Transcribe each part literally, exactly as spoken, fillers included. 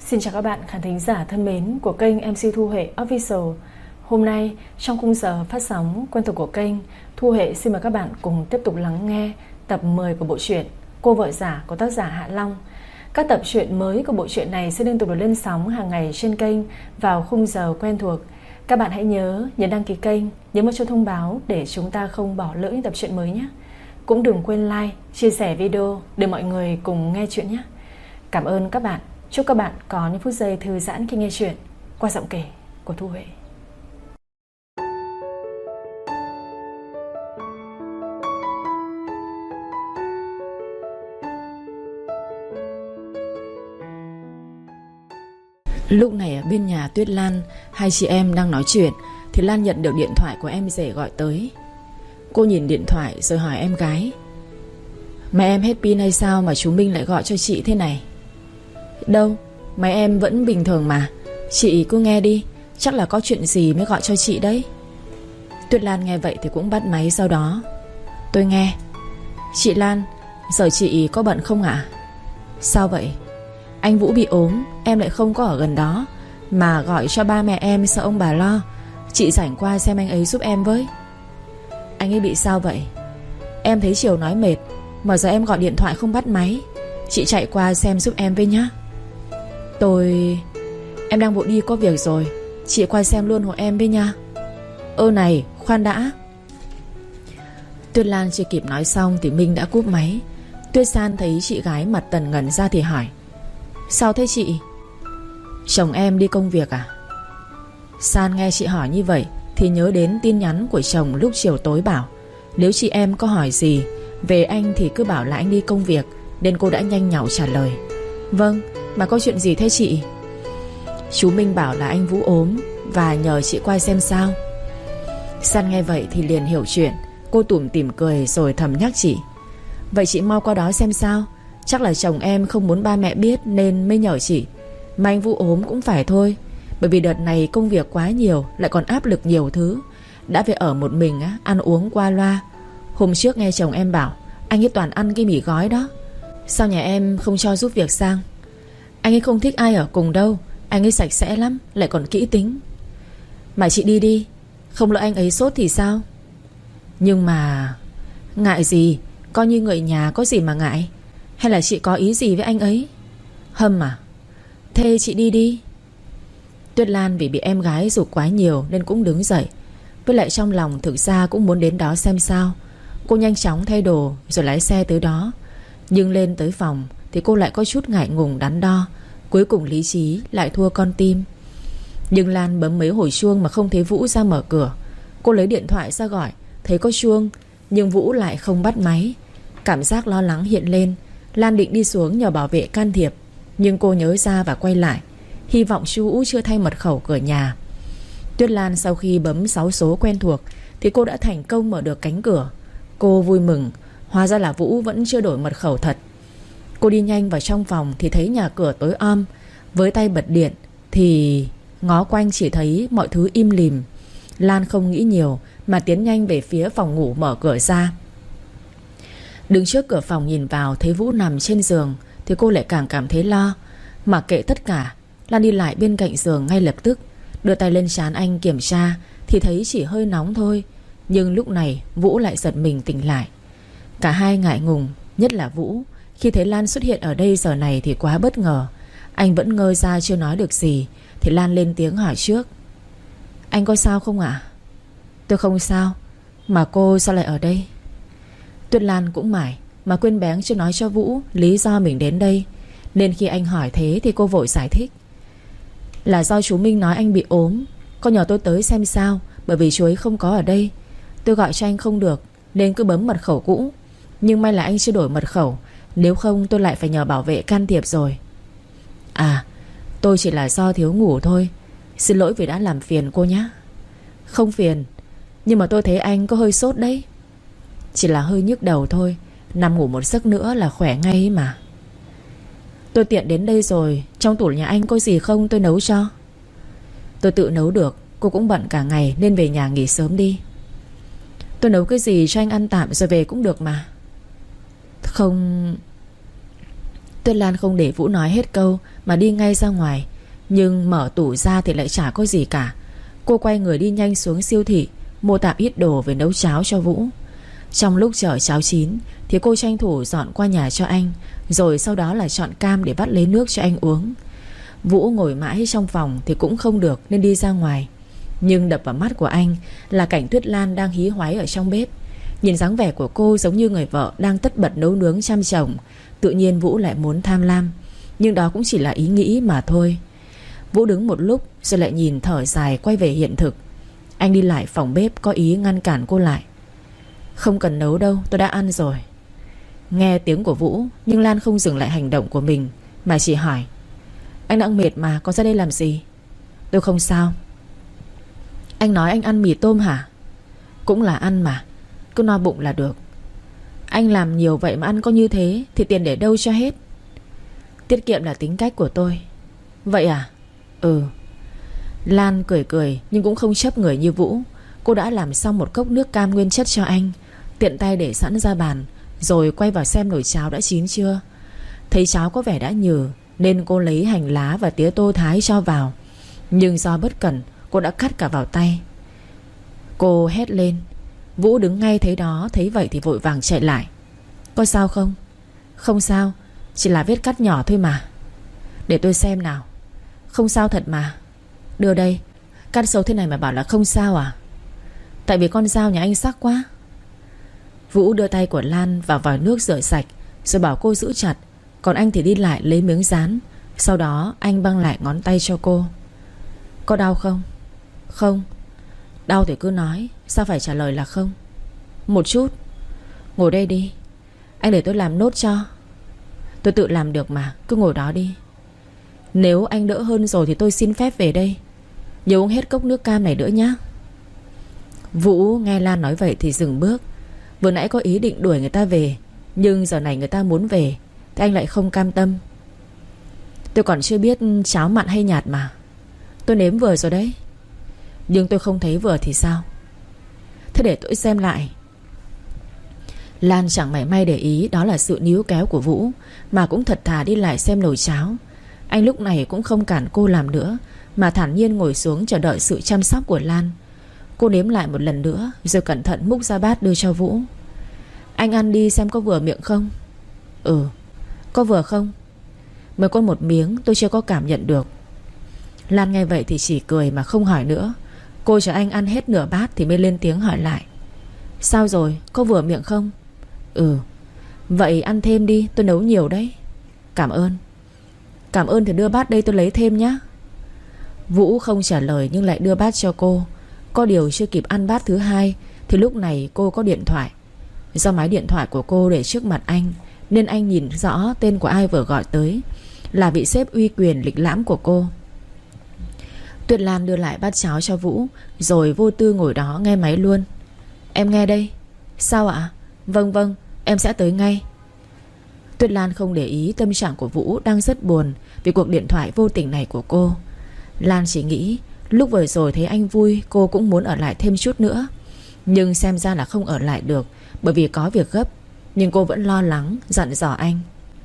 Xin chào các bạn khán thính giả thân mến của kênh em xê Thu Huệ Official. Hôm nay trong khung giờ phát sóng quen thuộc của kênh, Thu Huệ xin mời các bạn cùng tiếp tục lắng nghe tập mười của bộ truyện Cô Vợ Giả của tác giả Hạ Long. Các tập truyện mới của bộ truyện này sẽ liên tục được lên sóng hàng ngày trên kênh vào khung giờ quen thuộc. Các bạn hãy nhớ nhấn đăng ký kênh, nhấn vào chuông thông báo để chúng ta không bỏ lỡ những tập truyện mới nhé. Cũng đừng quên like, chia sẻ video để mọi người cùng nghe chuyện nhé. Cảm ơn các bạn. Chúc các bạn có những phút giây thư giãn khi nghe chuyện qua giọng kể của Thu Huệ. Lúc này ở bên nhà Tuyết Lan, hai chị em đang nói chuyện thì Lan nhận được điện thoại của em rể gọi tới. Cô nhìn điện thoại rồi hỏi em gái: "Mẹ em hết pin hay sao mà chú Minh lại gọi cho chị thế này?" "Đâu, máy em vẫn bình thường mà. Chị cứ nghe đi, chắc là có chuyện gì mới gọi cho chị đấy." Tuyết Lan nghe vậy thì cũng bắt máy sau đó: "Tôi nghe." "Chị Lan, giờ chị có bận không ạ?" "Sao vậy?" "Anh Vũ bị ốm, em lại không có ở gần đó, mà gọi cho ba mẹ em sợ ông bà lo. Chị rảnh qua xem anh ấy giúp em với." "Anh ấy bị sao vậy?" "Em thấy chiều nói mệt, mà giờ em gọi điện thoại không bắt máy. Chị chạy qua xem giúp em với nhá." "Tôi... em đang vội đi có việc rồi, chị qua xem luôn hộ em với nha." "Ơ này, khoan đã." Tuyết Lan chưa kịp nói xong thì Minh đã cúp máy. Tuyết San thấy chị gái mặt tần ngần ra thì hỏi: "Sao thế chị?" "Chồng em đi công việc à?" San nghe chị hỏi như vậy thì nhớ đến tin nhắn của chồng lúc chiều tối bảo nếu chị em có hỏi gì về anh thì cứ bảo là anh đi công việc, nên cô đã nhanh nhảu trả lời: "Vâng, mà có chuyện gì thế chị?" "Chú Minh bảo là anh Vũ ốm và nhờ chị qua xem sao." San nghe vậy thì liền hiểu chuyện. Cô tủm tỉm cười rồi thầm nhắc chị: "Vậy chị mau qua đó xem sao. Chắc là chồng em không muốn ba mẹ biết nên mới nhờ chị. Mà anh Vũ ốm cũng phải thôi, bởi vì đợt này công việc quá nhiều, lại còn áp lực nhiều thứ. Đã phải ở một mình á, ăn uống qua loa. Hôm trước nghe chồng em bảo anh ấy toàn ăn cái mì gói đó. Sao nhà em không cho giúp việc sang?" "Anh ấy không thích ai ở cùng đâu. Anh ấy sạch sẽ lắm, lại còn kỹ tính." "Mà chị đi đi, không lỡ anh ấy sốt thì sao?" "Nhưng mà..." "Ngại gì, coi như người nhà có gì mà ngại. Hay là chị có ý gì với anh ấy?" "Hâm à? Thế chị đi đi." Tuyết Lan vì bị em gái giục quá nhiều nên cũng đứng dậy. Với lại trong lòng thực ra cũng muốn đến đó xem sao. Cô nhanh chóng thay đồ rồi lái xe tới đó. Nhưng lên tới phòng thì cô lại có chút ngại ngùng đắn đo. Cuối cùng lý trí lại thua con tim. Nhưng Lan bấm mấy hồi chuông mà không thấy Vũ ra mở cửa. Cô lấy điện thoại ra gọi, thấy có chuông nhưng Vũ lại không bắt máy. Cảm giác lo lắng hiện lên. Lan định đi xuống nhờ bảo vệ can thiệp, nhưng cô nhớ ra và quay lại, hy vọng chú Vũ chưa thay mật khẩu cửa nhà. Tuyết Lan sau khi bấm sáu số quen thuộc thì cô đã thành công mở được cánh cửa. Cô vui mừng, hóa ra là Vũ vẫn chưa đổi mật khẩu thật. Cô đi nhanh vào trong phòng thì thấy nhà cửa tối om. Với tay bật điện thì ngó quanh chỉ thấy mọi thứ im lìm. Lan không nghĩ nhiều mà tiến nhanh về phía phòng ngủ mở cửa ra. Đứng trước cửa phòng nhìn vào thấy Vũ nằm trên giường thì cô lại càng cảm thấy lo. Mặc kệ tất cả, Lan đi lại bên cạnh giường ngay lập tức, đưa tay lên trán anh kiểm tra thì thấy chỉ hơi nóng thôi. Nhưng lúc này Vũ lại giật mình tỉnh lại. Cả hai ngại ngùng, nhất là Vũ. Khi thấy Lan xuất hiện ở đây giờ này thì quá bất ngờ. Anh vẫn ngơ ra chưa nói được gì thì Lan lên tiếng hỏi trước: "Anh có sao không ạ?" "Tôi không sao. Mà cô sao lại ở đây?" Tuyết Lan cũng mải mà quên bén chưa nói cho Vũ lý do mình đến đây, nên khi anh hỏi thế thì cô vội giải thích: "Là do chú Minh nói anh bị ốm, có nhờ tôi tới xem sao, bởi vì chú ấy không có ở đây. Tôi gọi cho anh không được nên cứ bấm mật khẩu cũ. Nhưng may là anh chưa đổi mật khẩu, nếu không tôi lại phải nhờ bảo vệ can thiệp rồi." "À, tôi chỉ là do thiếu ngủ thôi. Xin lỗi vì đã làm phiền cô nhé." "Không phiền, nhưng mà tôi thấy anh có hơi sốt đấy." "Chỉ là hơi nhức đầu thôi, nằm ngủ một giấc nữa là khỏe ngay ấy mà." "Tôi tiện đến đây rồi, trong tủ nhà anh có gì không tôi nấu cho?" "Tôi tự nấu được, cô cũng bận cả ngày nên về nhà nghỉ sớm đi." "Tôi nấu cái gì cho anh ăn tạm rồi về cũng được mà." "Không..." Tuyết Lan không để Vũ nói hết câu mà đi ngay ra ngoài. Nhưng mở tủ ra thì lại chả có gì cả. Cô quay người đi nhanh xuống siêu thị, mua tạm ít đồ về nấu cháo cho Vũ. Trong lúc chờ cháo chín thì cô tranh thủ dọn qua nhà cho anh, rồi sau đó là chọn cam để vắt lấy nước cho anh uống. Vũ ngồi mãi trong phòng thì cũng không được nên đi ra ngoài. Nhưng đập vào mắt của anh là cảnh Tuyết Lan đang hí hoáy ở trong bếp. Nhìn dáng vẻ của cô giống như người vợ đang tất bật nấu nướng chăm chồng. Tự nhiên Vũ lại muốn tham lam. Nhưng đó cũng chỉ là ý nghĩ mà thôi. Vũ đứng một lúc rồi lại nhìn thở dài quay về hiện thực. Anh đi lại phòng bếp có ý ngăn cản cô lại. Không cần nấu đâu, tôi đã ăn rồi. Nghe tiếng của Vũ, nhưng Lan không dừng lại hành động của mình mà chỉ hỏi: Anh đang mệt mà, có ra đây làm gì? Tôi không sao. Anh nói anh ăn mì tôm hả? Cũng là ăn mà, cứ no bụng là được. Anh làm nhiều vậy mà ăn có như thế thì tiền để đâu cho hết? Tiết kiệm là tính cách của tôi. Vậy à? Ừ. Lan cười cười nhưng cũng không chấp người như Vũ. Cô đã làm xong một cốc nước cam nguyên chất cho anh, tiện tay để sẵn ra bàn, rồi quay vào xem nồi cháo đã chín chưa. Thấy cháo có vẻ đã nhừ nên cô lấy hành lá và tía tô thái cho vào. Nhưng do bất cẩn, cô đã cắt cả vào tay. Cô hét lên. Vũ đứng ngay thấy đó, thấy vậy thì vội vàng chạy lại. Có sao không? Không sao, chỉ là vết cắt nhỏ thôi mà. Để tôi xem nào. Không sao thật mà. Đưa đây. Cắt sâu thế này mà bảo là không sao à? Tại vì con dao nhà anh sắc quá. Vũ đưa tay của Lan vào vòi nước rửa sạch, rồi bảo cô giữ chặt. Còn anh thì đi lại lấy miếng dán. Sau đó anh băng lại ngón tay cho cô. Có đau không? Không. Đau thì cứ nói, sao phải trả lời là không? Một chút. Ngồi đây đi, anh để tôi làm nốt cho. Tôi tự làm được mà, cứ ngồi đó đi. Nếu anh đỡ hơn rồi thì tôi xin phép về đây. Nhớ uống hết cốc nước cam này nữa nhé. Vũ nghe Lan nói vậy thì dừng bước. Vừa nãy có ý định đuổi người ta về, nhưng giờ này người ta muốn về thì anh lại không cam tâm. Tôi còn chưa biết cháo mặn hay nhạt mà. Tôi nếm vừa rồi đấy. Nhưng tôi không thấy vừa thì sao? Thế để tôi xem lại. Lan chẳng mảy may để ý đó là sự níu kéo của Vũ, mà cũng thật thà đi lại xem nồi cháo. Anh lúc này cũng không cản cô làm nữa, mà thản nhiên ngồi xuống chờ đợi sự chăm sóc của Lan. Cô nếm lại một lần nữa, rồi cẩn thận múc ra bát đưa cho Vũ. Anh ăn đi xem có vừa miệng không? Ừ. Có vừa không? Mới có một miếng, tôi chưa có cảm nhận được. Lan nghe vậy thì chỉ cười mà không hỏi nữa. Cô chờ anh ăn hết nửa bát thì mới lên tiếng hỏi lại. Sao rồi, có vừa miệng không? Ừ. Vậy ăn thêm đi, tôi nấu nhiều đấy. Cảm ơn. Cảm ơn thì đưa bát đây tôi lấy thêm nhé. Vũ không trả lời nhưng lại đưa bát cho cô. Có điều chưa kịp ăn bát thứ hai thì lúc này cô có điện thoại. Do máy điện thoại của cô để trước mặt anh nên anh nhìn rõ tên của ai vừa gọi tới. Là vị sếp uy quyền lịch lãm của cô. Tuyết Lan đưa lại bát cháo cho Vũ, rồi vô tư ngồi đó nghe máy luôn. Em nghe đây. Sao ạ? Vâng vâng, em sẽ tới ngay. Tuyết Lan không để ý tâm trạng của Vũ đang rất buồn vì cuộc điện thoại vô tình này của cô. Lan chỉ nghĩ lúc vừa rồi thấy anh vui, cô cũng muốn ở lại thêm chút nữa. Nhưng xem ra là không ở lại được, bởi vì có việc gấp. Nhưng cô vẫn lo lắng, dặn dò anh.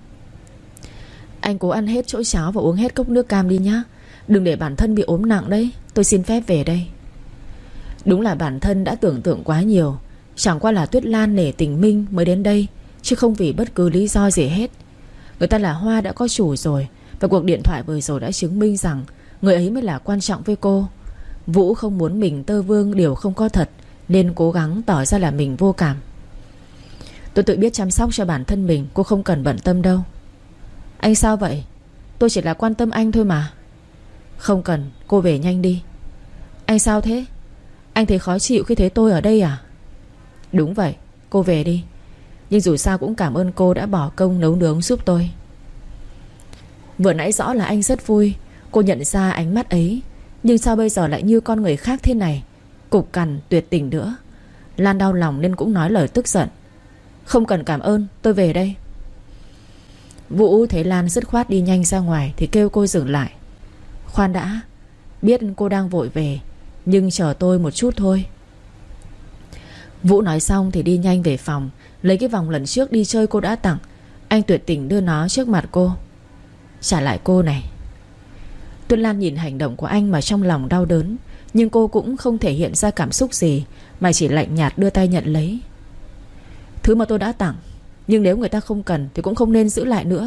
Anh cố ăn hết chỗ cháo và uống hết cốc nước cam đi nhá. Đừng để bản thân bị ốm nặng đấy. Tôi xin phép về đây. Đúng là bản thân đã tưởng tượng quá nhiều. Chẳng qua là Tuyết Lan nể tình Minh mới đến đây, chứ không vì bất cứ lý do gì hết. Người ta là Hoa đã có chủ rồi, và cuộc điện thoại vừa rồi đã chứng minh rằng người ấy mới là quan trọng với cô. Vũ không muốn mình tơ vương điều không có thật, nên cố gắng tỏ ra là mình vô cảm. Tôi tự biết chăm sóc cho bản thân mình, cô không cần bận tâm đâu. Anh sao vậy? Tôi chỉ là quan tâm anh thôi mà. Không cần, cô về nhanh đi. Anh sao thế? Anh thấy khó chịu khi thấy tôi ở đây à? Đúng vậy, cô về đi. Nhưng dù sao cũng cảm ơn cô đã bỏ công nấu nướng giúp tôi. Vừa nãy rõ là anh rất vui. Cô nhận ra ánh mắt ấy. Nhưng sao bây giờ lại như con người khác thế này? Cục cằn, tuyệt tình nữa. Lan đau lòng nên cũng nói lời tức giận. Không cần cảm ơn, tôi về đây. Vũ thấy Lan dứt khoát đi nhanh ra ngoài thì kêu cô dừng lại. Khoan đã, biết cô đang vội về, nhưng chờ tôi một chút thôi. Vũ nói xong thì đi nhanh về phòng, lấy cái vòng lần trước đi chơi cô đã tặng. Anh tuyệt tình đưa nó trước mặt cô. trả lại cô này. Tuyết Lan nhìn hành động của anh mà trong lòng đau đớn, nhưng cô cũng không thể hiện ra cảm xúc gì, mà chỉ lạnh nhạt đưa tay nhận lấy. Thứ mà tôi đã tặng, nhưng nếu người ta không cần thì cũng không nên giữ lại nữa.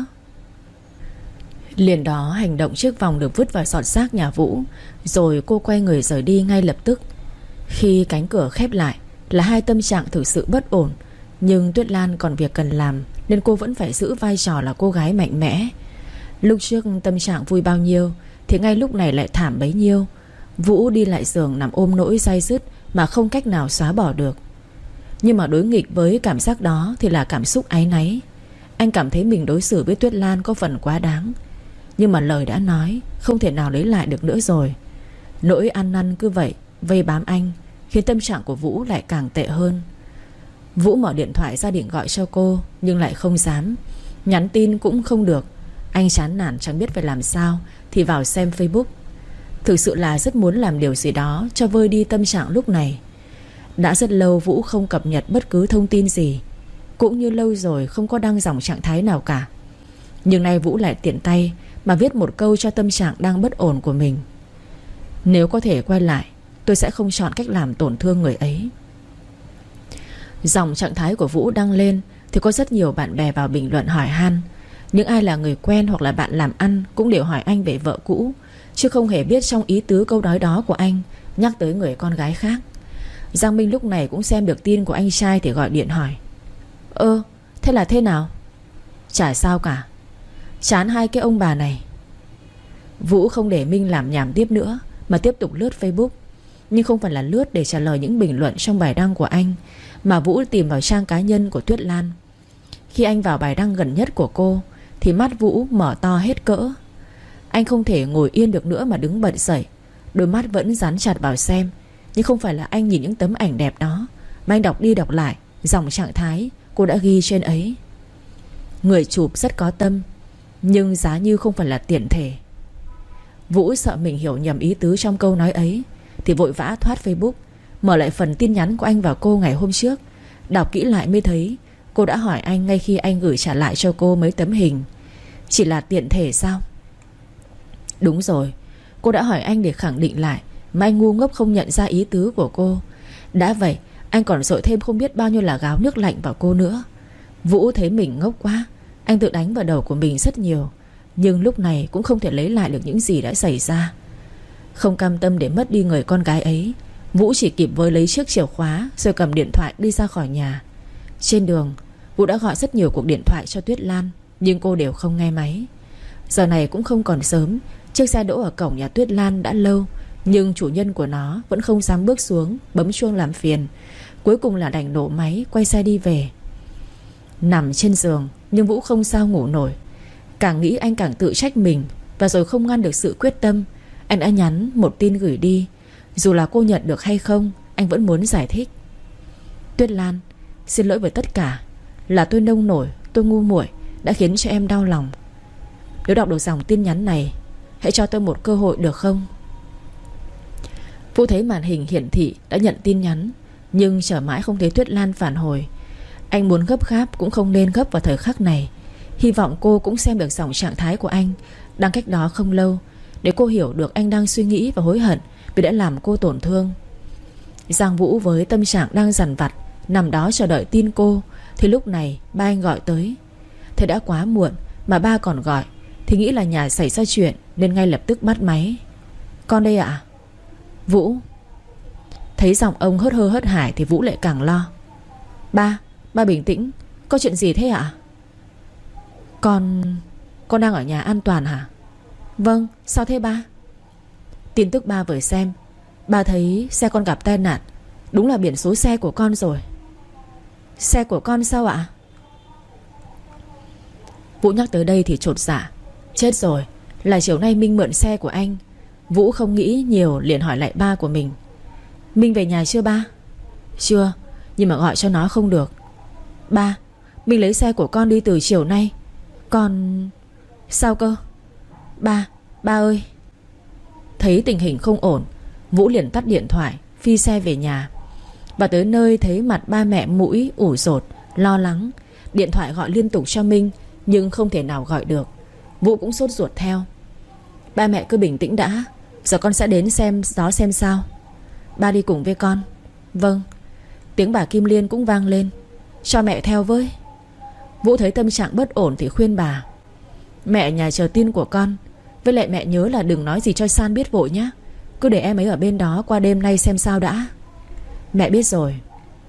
Liền đó hành động chiếc vòng được vứt vào sọt rác nhà Vũ, rồi cô quay người rời đi ngay lập tức. Khi cánh cửa khép lại là hai tâm trạng thực sự bất ổn, nhưng Tuyết Lan còn việc cần làm, nên cô vẫn phải giữ vai trò là cô gái mạnh mẽ. Lúc trước tâm trạng vui bao nhiêu thì ngay lúc này lại thảm bấy nhiêu. Vũ đi lại giường nằm ôm nỗi day dứt mà không cách nào xóa bỏ được. Nhưng mà đối nghịch với cảm giác đó thì là cảm xúc áy náy. Anh cảm thấy mình đối xử với Tuyết Lan có phần quá đáng, nhưng mà lời đã nói, không thể nào lấy lại được nữa rồi. Nỗi ăn năn cứ vậy vây bám anh, khiến tâm trạng của Vũ lại càng tệ hơn. Vũ mở điện thoại ra định gọi cho cô, nhưng lại không dám. Nhắn tin cũng không được. Anh chán nản chẳng biết phải làm sao, thì vào xem Facebook. Thực sự là rất muốn làm điều gì đó cho vơi đi tâm trạng lúc này. Đã rất lâu Vũ không cập nhật bất cứ thông tin gì, cũng như lâu rồi không có đăng dòng trạng thái nào cả. Nhưng nay Vũ lại tiện tay mà viết một câu cho tâm trạng đang bất ổn của mình: nếu có thể quay lại, tôi sẽ không chọn cách làm tổn thương người ấy. Dòng trạng thái của Vũ đăng lên thì có rất nhiều bạn bè vào bình luận hỏi han. Những ai là người quen hoặc là bạn làm ăn cũng đều hỏi anh về vợ cũ, chứ không hề biết trong ý tứ câu nói đó của anh nhắc tới người con gái khác. Giang Minh lúc này cũng xem được tin của anh trai thì gọi điện hỏi: Ơ, thế là thế nào? Chả sao cả, chán hai cái ông bà này. Vũ không để Minh làm nhảm tiếp nữa, mà tiếp tục lướt Facebook. Nhưng không phải là lướt để trả lời những bình luận trong bài đăng của anh, mà Vũ tìm vào trang cá nhân của Tuyết Lan. Khi anh vào bài đăng gần nhất của cô thì mắt Vũ mở to hết cỡ. Anh không thể ngồi yên được nữa mà đứng bật dậy. Đôi mắt vẫn dán chặt vào xem. Nhưng không phải là anh nhìn những tấm ảnh đẹp đó, mà anh đọc đi đọc lại dòng trạng thái cô đã ghi trên ấy. Người chụp rất có tâm, nhưng giá như không phải là tiện thể. Vũ sợ mình hiểu nhầm ý tứ trong câu nói ấy, thì vội vã thoát Facebook, mở lại phần tin nhắn của anh vào cô ngày hôm trước. Đọc kỹ lại mới thấy cô đã hỏi anh ngay khi anh gửi trả lại cho cô mấy tấm hình. Chỉ là tiện thể sao? Đúng rồi, cô đã hỏi anh để khẳng định lại, mà anh ngu ngốc không nhận ra ý tứ của cô. Đã vậy anh còn dội thêm không biết bao nhiêu là gáo nước lạnh vào cô nữa. Vũ thấy mình ngốc quá, anh tự đánh vào đầu của mình rất nhiều. Nhưng lúc này cũng không thể lấy lại được những gì đã xảy ra. Không cam tâm để mất đi người con gái ấy, Vũ chỉ kịp với lấy chiếc chìa khóa rồi cầm điện thoại đi ra khỏi nhà. Trên đường Vũ đã gọi rất nhiều cuộc điện thoại cho Tuyết Lan, nhưng cô đều không nghe máy. Giờ này cũng không còn sớm. Chiếc xe đỗ ở cổng nhà Tuyết Lan đã lâu, nhưng chủ nhân của nó vẫn không dám bước xuống bấm chuông làm phiền. Cuối cùng là đành nổ máy quay xe đi về. Nằm trên giường nhưng Vũ không sao ngủ nổi. Càng nghĩ anh càng tự trách mình, và rồi không ngăn được sự quyết tâm, anh đã nhắn một tin gửi đi. Dù là cô nhận được hay không, anh vẫn muốn giải thích. Tuyết Lan, xin lỗi với tất cả. Là tôi nông nổi, tôi ngu muội đã khiến cho em đau lòng. Nếu đọc được dòng tin nhắn này, hãy cho tôi một cơ hội được không? Vũ thấy màn hình hiển thị đã nhận tin nhắn, nhưng chờ mãi không thấy Tuyết Lan phản hồi. Anh muốn gấp gáp cũng không nên gấp vào thời khắc này. Hy vọng cô cũng xem được dòng trạng thái của anh đang cách đó không lâu, để cô hiểu được anh đang suy nghĩ và hối hận vì đã làm cô tổn thương. Giang Vũ với tâm trạng đang dằn vặt nằm đó chờ đợi tin cô, thì lúc này ba anh gọi tới. Thế đã quá muộn mà ba còn gọi, thì nghĩ là nhà xảy ra chuyện nên ngay lập tức bắt máy. Con đây ạ. Vũ. Thấy giọng ông hớt hơ hớt hải thì Vũ lại càng lo. Ba, ba bình tĩnh, có chuyện gì thế ạ? Con... Con đang ở nhà an toàn hả? Vâng, sao thế ba? Tin tức ba vừa xem, ba thấy xe con gặp tai nạn. Đúng là biển số xe của con rồi. Xe của con sao ạ? Vũ nhắc tới đây thì chột dạ. Chết rồi, là chiều nay Minh mượn xe của anh. Vũ không nghĩ nhiều liền hỏi lại ba của mình. Minh về nhà chưa ba? Chưa, nhưng mà gọi cho nó không được. Ba, Minh lấy xe của con đi từ chiều nay. Con... Sao cơ? Ba, ba ơi. Thấy tình hình không ổn, Vũ liền tắt điện thoại, phi xe về nhà. Và tới nơi thấy mặt ba mẹ mũi ủ rột, lo lắng. Điện thoại gọi liên tục cho Minh, nhưng không thể nào gọi được. Vũ cũng sốt ruột theo. Ba mẹ cứ bình tĩnh đã, giờ con sẽ đến xem đó xem sao. Ba đi cùng với con. Vâng. Tiếng bà Kim Liên cũng vang lên. Cho mẹ theo với. Vũ thấy tâm trạng bất ổn thì khuyên bà. Mẹ ở nhà chờ tin của con. Với lại mẹ nhớ là đừng nói gì cho San biết vội nhé. Cứ để em ấy ở bên đó qua đêm nay xem sao đã. Mẹ biết rồi.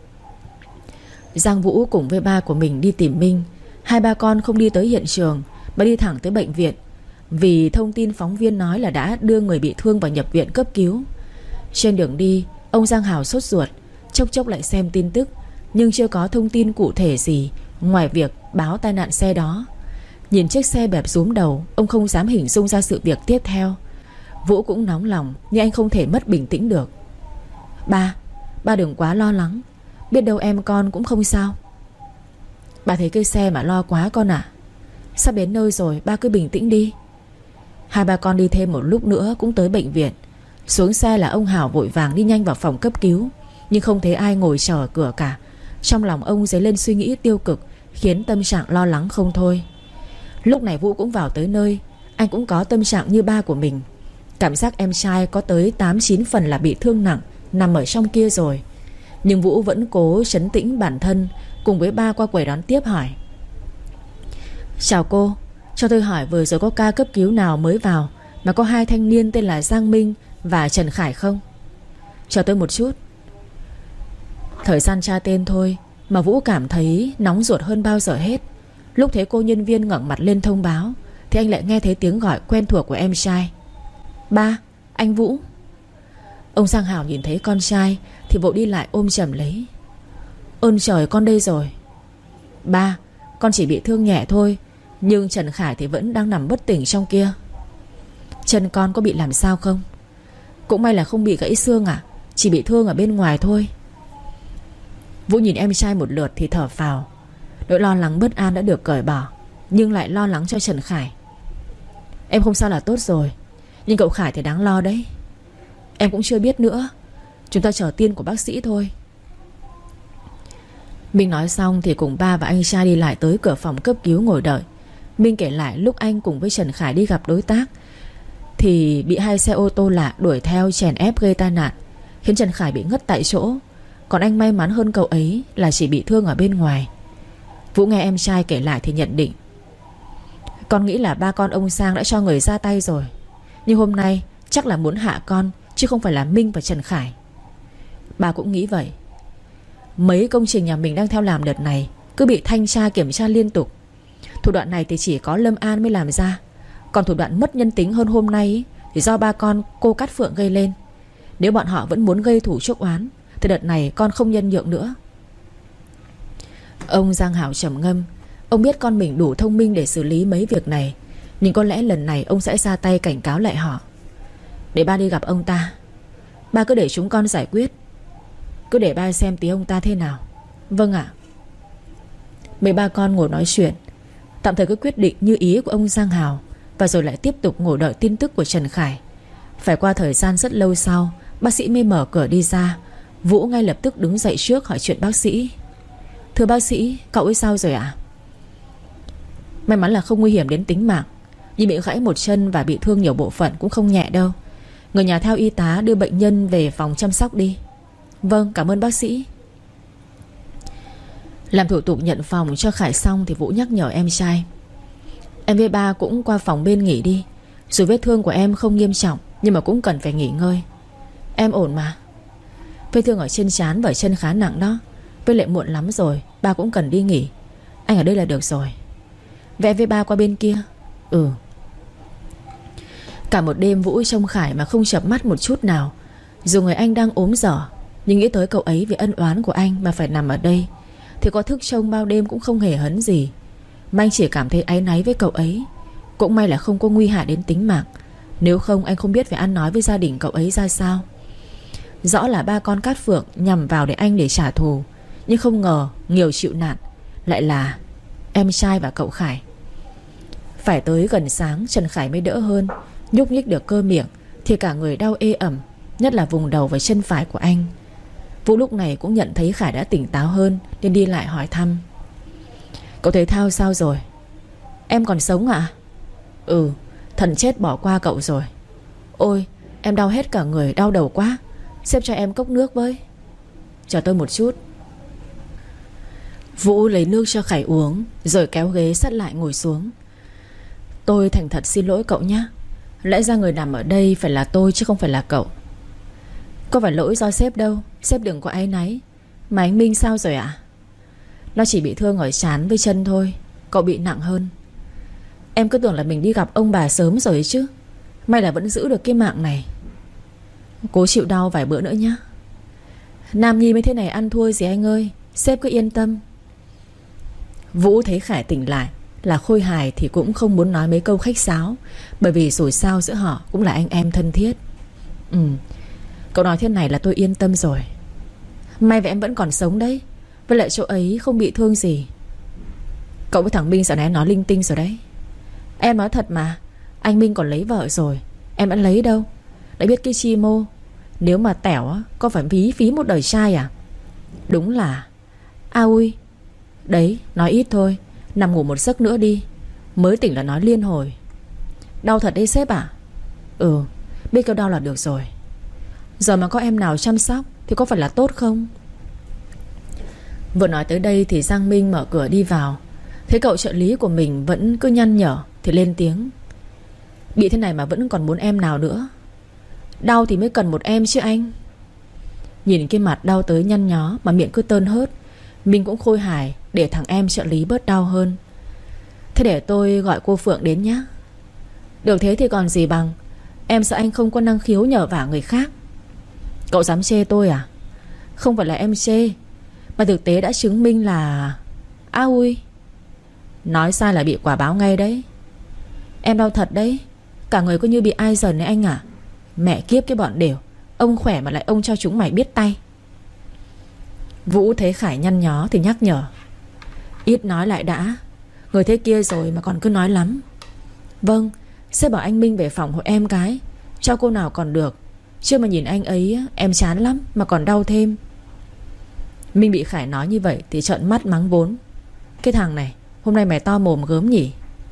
Giang Vũ cùng với ba của mình đi tìm Minh. Hai ba con không đi tới hiện trường mà đi thẳng tới bệnh viện, vì thông tin phóng viên nói là đã đưa người bị thương vào nhập viện cấp cứu. Trên đường đi, ông Giang Hào sốt ruột, chốc chốc lại xem tin tức, nhưng chưa có thông tin cụ thể gì ngoài việc báo tai nạn xe đó. Nhìn chiếc xe bẹp rúm đầu, ông không dám hình dung ra sự việc tiếp theo. Vũ cũng nóng lòng, nhưng anh không thể mất bình tĩnh được. Ba, ba đừng quá lo lắng. Biết đâu em con cũng không sao. Bà thấy cây xe mà lo quá con ạ. Sắp đến nơi rồi, ba cứ bình tĩnh đi. Hai ba con đi thêm một lúc nữa cũng tới bệnh viện. Xuống xe là ông Hảo vội vàng đi nhanh vào phòng cấp cứu, nhưng không thấy ai ngồi chờ ở cửa cả. Trong lòng ông dấy lên suy nghĩ tiêu cực, khiến tâm trạng lo lắng không thôi. Lúc này Vũ cũng vào tới nơi. Anh cũng có tâm trạng như ba của mình. Cảm giác em trai có tới tám chín phần là bị thương nặng, nằm ở trong kia rồi. Nhưng Vũ vẫn cố trấn tĩnh bản thân, cùng với ba qua quầy đón tiếp hỏi. Chào cô, cho tôi hỏi vừa rồi có ca cấp cứu nào mới vào mà có hai thanh niên tên là Giang Minh và Trần Khải không? Chờ tôi một chút. Thời gian tra tên thôi mà Vũ cảm thấy nóng ruột hơn bao giờ hết. Lúc thấy cô nhân viên ngẩng mặt lên thông báo thì anh lại nghe thấy tiếng gọi quen thuộc của em trai. Ba, anh Vũ. Ông Giang Hảo nhìn thấy con trai thì vội đi lại ôm chầm lấy. Ơn trời, con đây rồi. Ba, con chỉ bị thương nhẹ thôi, nhưng Trần Khải thì vẫn đang nằm bất tỉnh trong kia. Chân con có bị làm sao không? Cũng may là không bị gãy xương à, chỉ bị thương ở bên ngoài thôi. Vũ nhìn em trai một lượt thì thở phào. Nỗi lo lắng bất an đã được cởi bỏ, nhưng lại lo lắng cho Trần Khải. Em không sao là tốt rồi, nhưng cậu Khải thì đáng lo đấy. Em cũng chưa biết nữa, chúng ta chờ tin của bác sĩ thôi. Minh nói xong thì cùng ba và anh trai đi lại tới cửa phòng cấp cứu ngồi đợi. Minh kể lại lúc anh cùng với Trần Khải đi gặp đối tác thì bị hai xe ô tô lạ đuổi theo chèn ép gây tai nạn, khiến Trần Khải bị ngất tại chỗ. Còn anh may mắn hơn cậu ấy là chỉ bị thương ở bên ngoài. Vũ nghe em trai kể lại thì nhận định. Con nghĩ là ba con ông Sang đã cho người ra tay rồi, nhưng hôm nay chắc là muốn hạ con, chứ không phải là Minh và Trần Khải. Bà cũng nghĩ vậy. Mấy công trình nhà mình đang theo làm đợt này cứ bị thanh tra kiểm tra liên tục. Thủ đoạn này thì chỉ có Lâm An mới làm ra. Còn thủ đoạn mất nhân tính hơn hôm nay thì do ba con cô Cát Phượng gây lên. Nếu bọn họ vẫn muốn gây thủ chuốc oán thì đợt này con không nhân nhượng nữa. Ông Giang Hảo trầm ngâm. Ông biết con mình đủ thông minh để xử lý mấy việc này, nhưng có lẽ lần này ông sẽ ra tay cảnh cáo lại họ. Để ba đi gặp ông ta. Ba cứ để chúng con giải quyết. Cứ để ba xem tí ông ta thế nào. Vâng ạ. Mấy ba con ngồi nói chuyện, tạm thời cứ quyết định như ý của ông Giang Hào, và rồi lại tiếp tục ngồi đợi tin tức của Trần Khải. Phải qua thời gian rất lâu sau, bác sĩ mới mở cửa đi ra. Vũ ngay lập tức đứng dậy trước hỏi chuyện bác sĩ. Thưa bác sĩ, cậu ấy sao rồi ạ? May mắn là không nguy hiểm đến tính mạng, nhưng bị gãy một chân và bị thương nhiều bộ phận cũng không nhẹ đâu. Người nhà theo y tá đưa bệnh nhân về phòng chăm sóc đi. Vâng, cảm ơn bác sĩ. Làm thủ tục nhận phòng cho Khải xong thì Vũ nhắc nhở em trai. Em với ba cũng qua phòng bên nghỉ đi. Dù vết thương của em không nghiêm trọng, nhưng mà cũng cần phải nghỉ ngơi. Em ổn mà. Vết thương ở trên trán và chân khá nặng đó. Với lại muộn lắm rồi, ba cũng cần đi nghỉ. Anh ở đây là được rồi. Vậy với ba qua bên kia. Ừ. Cả một đêm Vũ trông Khải mà không chợp mắt một chút nào. Dù người anh đang ốm dở, nhưng nghĩ tới cậu ấy vì ân oán của anh mà phải nằm ở đây, thì có thức trông bao đêm cũng không hề hấn gì. Mà anh chỉ cảm thấy áy náy với cậu ấy. Cũng may là không có nguy hại đến tính mạng, nếu không anh không biết phải ăn nói với gia đình cậu ấy ra sao. Rõ là ba con Cát Phượng nhằm vào để anh để trả thù, nhưng không ngờ nhiều chịu nạn lại là em trai và cậu Khải. Phải tới gần sáng Trần Khải mới đỡ hơn. Nhúc nhích được cơ miệng thì cả người đau ê ẩm, nhất là vùng đầu và chân phải của anh. Vũ lúc này cũng nhận thấy Khải đã tỉnh táo hơn, nên đi lại hỏi thăm. Cậu thấy Thao sao rồi? Em còn sống ạ? Ừ, thần chết bỏ qua cậu rồi. Ôi, em đau hết cả người, đau đầu quá. Xếp cho em cốc nước với. Chờ tôi một chút. Vũ lấy nước cho Khải uống, rồi kéo ghế sát lại ngồi xuống. Tôi thành thật xin lỗi cậu nhé. Lẽ ra người nằm ở đây phải là tôi chứ không phải là cậu. Có phải lỗi do sếp đâu, sếp đừng có áy náy. Mà anh Minh sao rồi ạ? Nó chỉ bị thương ở trán với chân thôi. Cậu bị nặng hơn. Em cứ tưởng là mình đi gặp ông bà sớm rồi ấy chứ. May là vẫn giữ được cái mạng này. Cố chịu đau vài bữa nữa nhé. Nam nhi mới thế này ăn thua gì anh ơi. Sếp cứ yên tâm. Vũ thấy Khải tỉnh lại là khôi hài thì cũng không muốn nói mấy câu khách sáo, bởi vì dù sao giữa họ cũng là anh em thân thiết. Ừ, cậu nói thế này là tôi yên tâm rồi. May vậy em vẫn còn sống đấy. Với lại chỗ ấy không bị thương gì. Cậu với thằng Minh dạo này nói linh tinh rồi đấy. Em nói thật mà. Anh Minh còn lấy vợ rồi. Em đã lấy đâu. Đã biết cái chi mô. Nếu mà tẻo á, có phải phí phí một đời trai à? Đúng là a ui. Đấy, nói ít thôi. Nằm ngủ một giấc nữa đi. Mới tỉnh là nói liên hồi. Đau thật đấy sếp à? Ừ, biết kêu đau là được rồi. Giờ mà có em nào chăm sóc thì có phải là tốt không? Vừa nói tới đây thì Giang Minh mở cửa đi vào. Thấy cậu trợ lý của mình vẫn cứ nhăn nhở thì lên tiếng. Bị thế này mà vẫn còn muốn em nào nữa? Đau thì mới cần một em chứ anh. Nhìn cái mặt đau tới nhăn nhó mà miệng cứ tơn hớt, mình cũng khôi hài để thằng em trợ lý bớt đau hơn. Thế để tôi gọi cô Phượng đến nhé. Được thế thì còn gì bằng. Em sợ anh không có năng khiếu nhờ vả người khác. Cậu dám chê tôi à? Không phải là em chê, mà thực tế đã chứng minh là a ui. Nói sai là bị quả báo ngay đấy. Em đau thật đấy. Cả người có như bị ai dần đấy anh à. Mẹ kiếp cái bọn đều. Ông khỏe mà lại ông cho chúng mày biết tay. Vũ thấy Khải nhăn nhó thì nhắc nhở. Ít nói lại đã. Người thế kia rồi mà còn cứ nói lắm. Vâng, sếp bảo anh Minh về phòng hộ em cái. Cho cô nào còn được. Chứ mà nhìn anh ấy em chán lắm mà còn đau thêm. Minh bị Khải nói như vậy thì trợn mắt mắng vốn. Cái thằng này, hôm nay mày to mồm gớm nhỉ?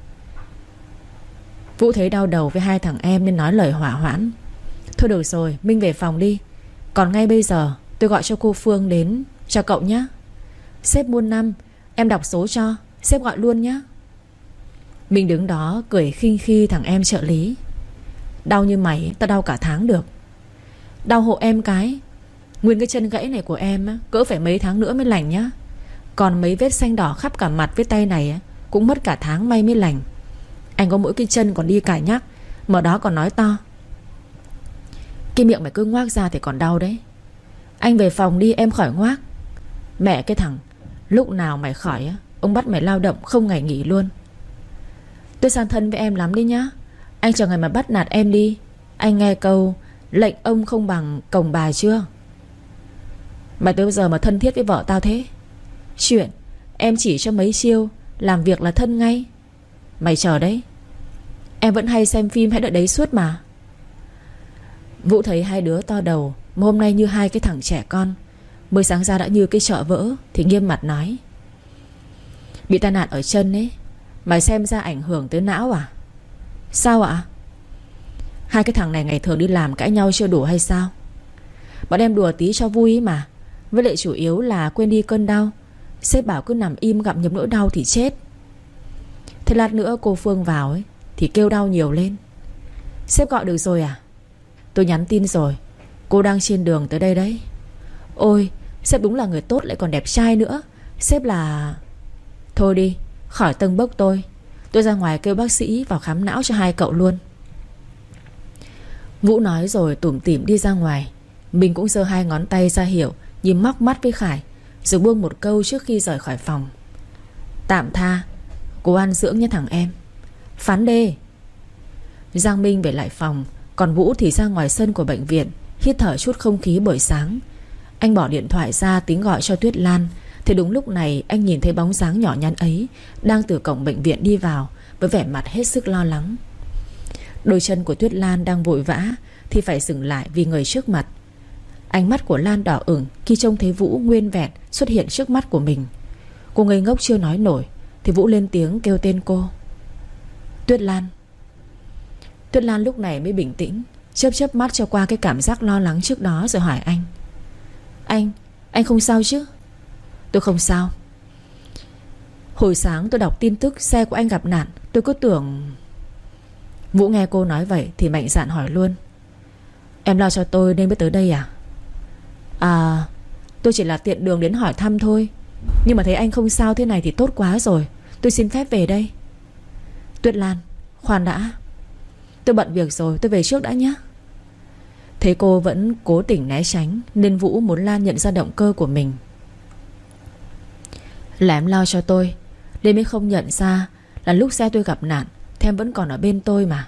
Vũ thấy đau đầu với hai thằng em nên nói lời hỏa hoãn. Thôi được rồi, Minh về phòng đi. Còn ngay bây giờ tôi gọi cho cô Phương đến cho cậu nhé. Sếp muôn năm, em đọc số cho. Sếp gọi luôn nhé. Minh đứng đó cười khinh khi thằng em trợ lý. Đau như mày tao đau cả tháng được. Đau hộ em cái. Nguyên cái chân gãy này của em á, cỡ phải mấy tháng nữa mới lành nhá. Còn mấy vết xanh đỏ khắp cả mặt với tay này á, cũng mất cả tháng may mới lành. Anh có mỗi cái chân còn đi cải nhắc, mà đó còn nói to. Cái miệng mày cứ ngoác ra thì còn đau đấy. Anh về phòng đi em khỏi ngoác. Mẹ cái thằng, lúc nào mày khỏi á, ông bắt mày lao động không ngày nghỉ luôn. Tôi san thân với em lắm đi nhá. Anh chờ ngày mà bắt nạt em đi. Anh nghe câu lệnh ông không bằng cổng bà chưa? Mày tới bây giờ mà thân thiết với vợ tao thế? Chuyện em chỉ cho mấy chiêu, làm việc là thân ngay. Mày chờ đấy. Em vẫn hay xem phim hãy đợi đấy suốt mà. Vũ thấy hai đứa to đầu mà hôm nay như hai cái thằng trẻ con. Mới sáng ra đã như cái chợ vỡ thì nghiêm mặt nói. Bị tai nạn ở chân ấy. Mày xem ra ảnh hưởng tới não à? Sao ạ? Hai cái thằng này ngày thường đi làm cãi nhau chưa đủ hay sao? Bọn em đùa tí cho vui mà. Với lại chủ yếu là quên đi cơn đau. Sếp bảo cứ nằm im gặm nhấm nỗi đau thì chết. Thế lát nữa cô Phương vào ấy thì kêu đau nhiều lên. Sếp gọi được rồi à? Tôi nhắn tin rồi. Cô đang trên đường tới đây đấy. Ôi, sếp đúng là người tốt lại còn đẹp trai nữa. Sếp là... Thôi đi, khỏi tâng bốc tôi. Tôi ra ngoài kêu bác sĩ vào khám não cho hai cậu luôn. Vũ nói rồi tủm tỉm đi ra ngoài. Mình cũng giơ hai ngón tay ra hiệu, nhìn móc mắt với Khải, rồi buông một câu trước khi rời khỏi phòng. Tạm tha. Cố ăn dưỡng nhé thằng em. Phán đê. Giang Minh về lại phòng, còn Vũ thì ra ngoài sân của bệnh viện, hít thở chút không khí buổi sáng. Anh bỏ điện thoại ra tính gọi cho Tuyết Lan. Thì đúng lúc này anh nhìn thấy bóng dáng nhỏ nhắn ấy đang từ cổng bệnh viện đi vào, với vẻ mặt hết sức lo lắng. Đôi chân của Tuyết Lan đang vội vã thì phải dừng lại vì người trước mặt. Ánh mắt của Lan đỏ ửng khi trông thấy Vũ nguyên vẹn xuất hiện trước mắt của mình. Cô ngây ngốc chưa nói nổi thì Vũ lên tiếng kêu tên cô. Tuyết Lan. Tuyết Lan lúc này mới bình tĩnh, chớp chớp mắt cho qua cái cảm giác lo lắng trước đó, rồi hỏi anh: Anh, anh không sao chứ? Tôi không sao. Hồi sáng tôi đọc tin tức xe của anh gặp nạn, tôi cứ tưởng... Vũ nghe cô nói vậy thì mạnh dạn hỏi luôn: Em lo cho tôi nên mới tới đây à? À, tôi chỉ là tiện đường đến hỏi thăm thôi. Nhưng mà thấy anh không sao thế này thì tốt quá rồi. Tôi xin phép về đây. Tuyết Lan, khoan đã. Tôi bận việc rồi, tôi về trước đã nhé. Thấy cô vẫn cố tình né tránh, nên Vũ muốn Lan nhận ra động cơ của mình. Là em lo cho tôi, nên mới không nhận ra là lúc xe tôi gặp nạn thì em vẫn còn ở bên tôi mà.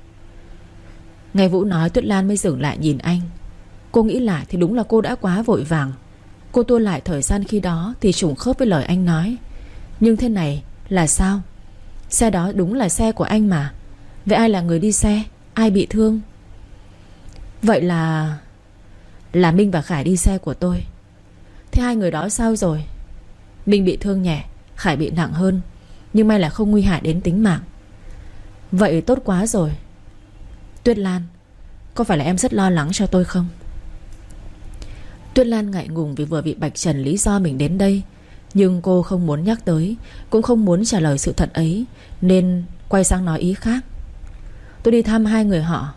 Nghe Vũ nói, Tuyết Lan mới dừng lại nhìn anh. Cô nghĩ lại thì đúng là cô đã quá vội vàng. Cô tua lại thời gian khi đó thì trùng khớp với lời anh nói. Nhưng thế này là sao? Xe đó đúng là xe của anh mà. Vậy ai là người đi xe? Ai bị thương? Vậy là... Là Minh và Khải đi xe của tôi. Thế hai người đó sao rồi? Minh bị thương nhẹ, Khải bị nặng hơn, nhưng may là không nguy hại đến tính mạng. Vậy tốt quá rồi. Tuyết Lan, có phải là em rất lo lắng cho tôi không? Tuyết Lan ngại ngùng vì vừa bị bạch trần lý do mình đến đây. Nhưng cô không muốn nhắc tới, cũng không muốn trả lời sự thật ấy, nên quay sang nói ý khác. Tôi đi thăm hai người họ.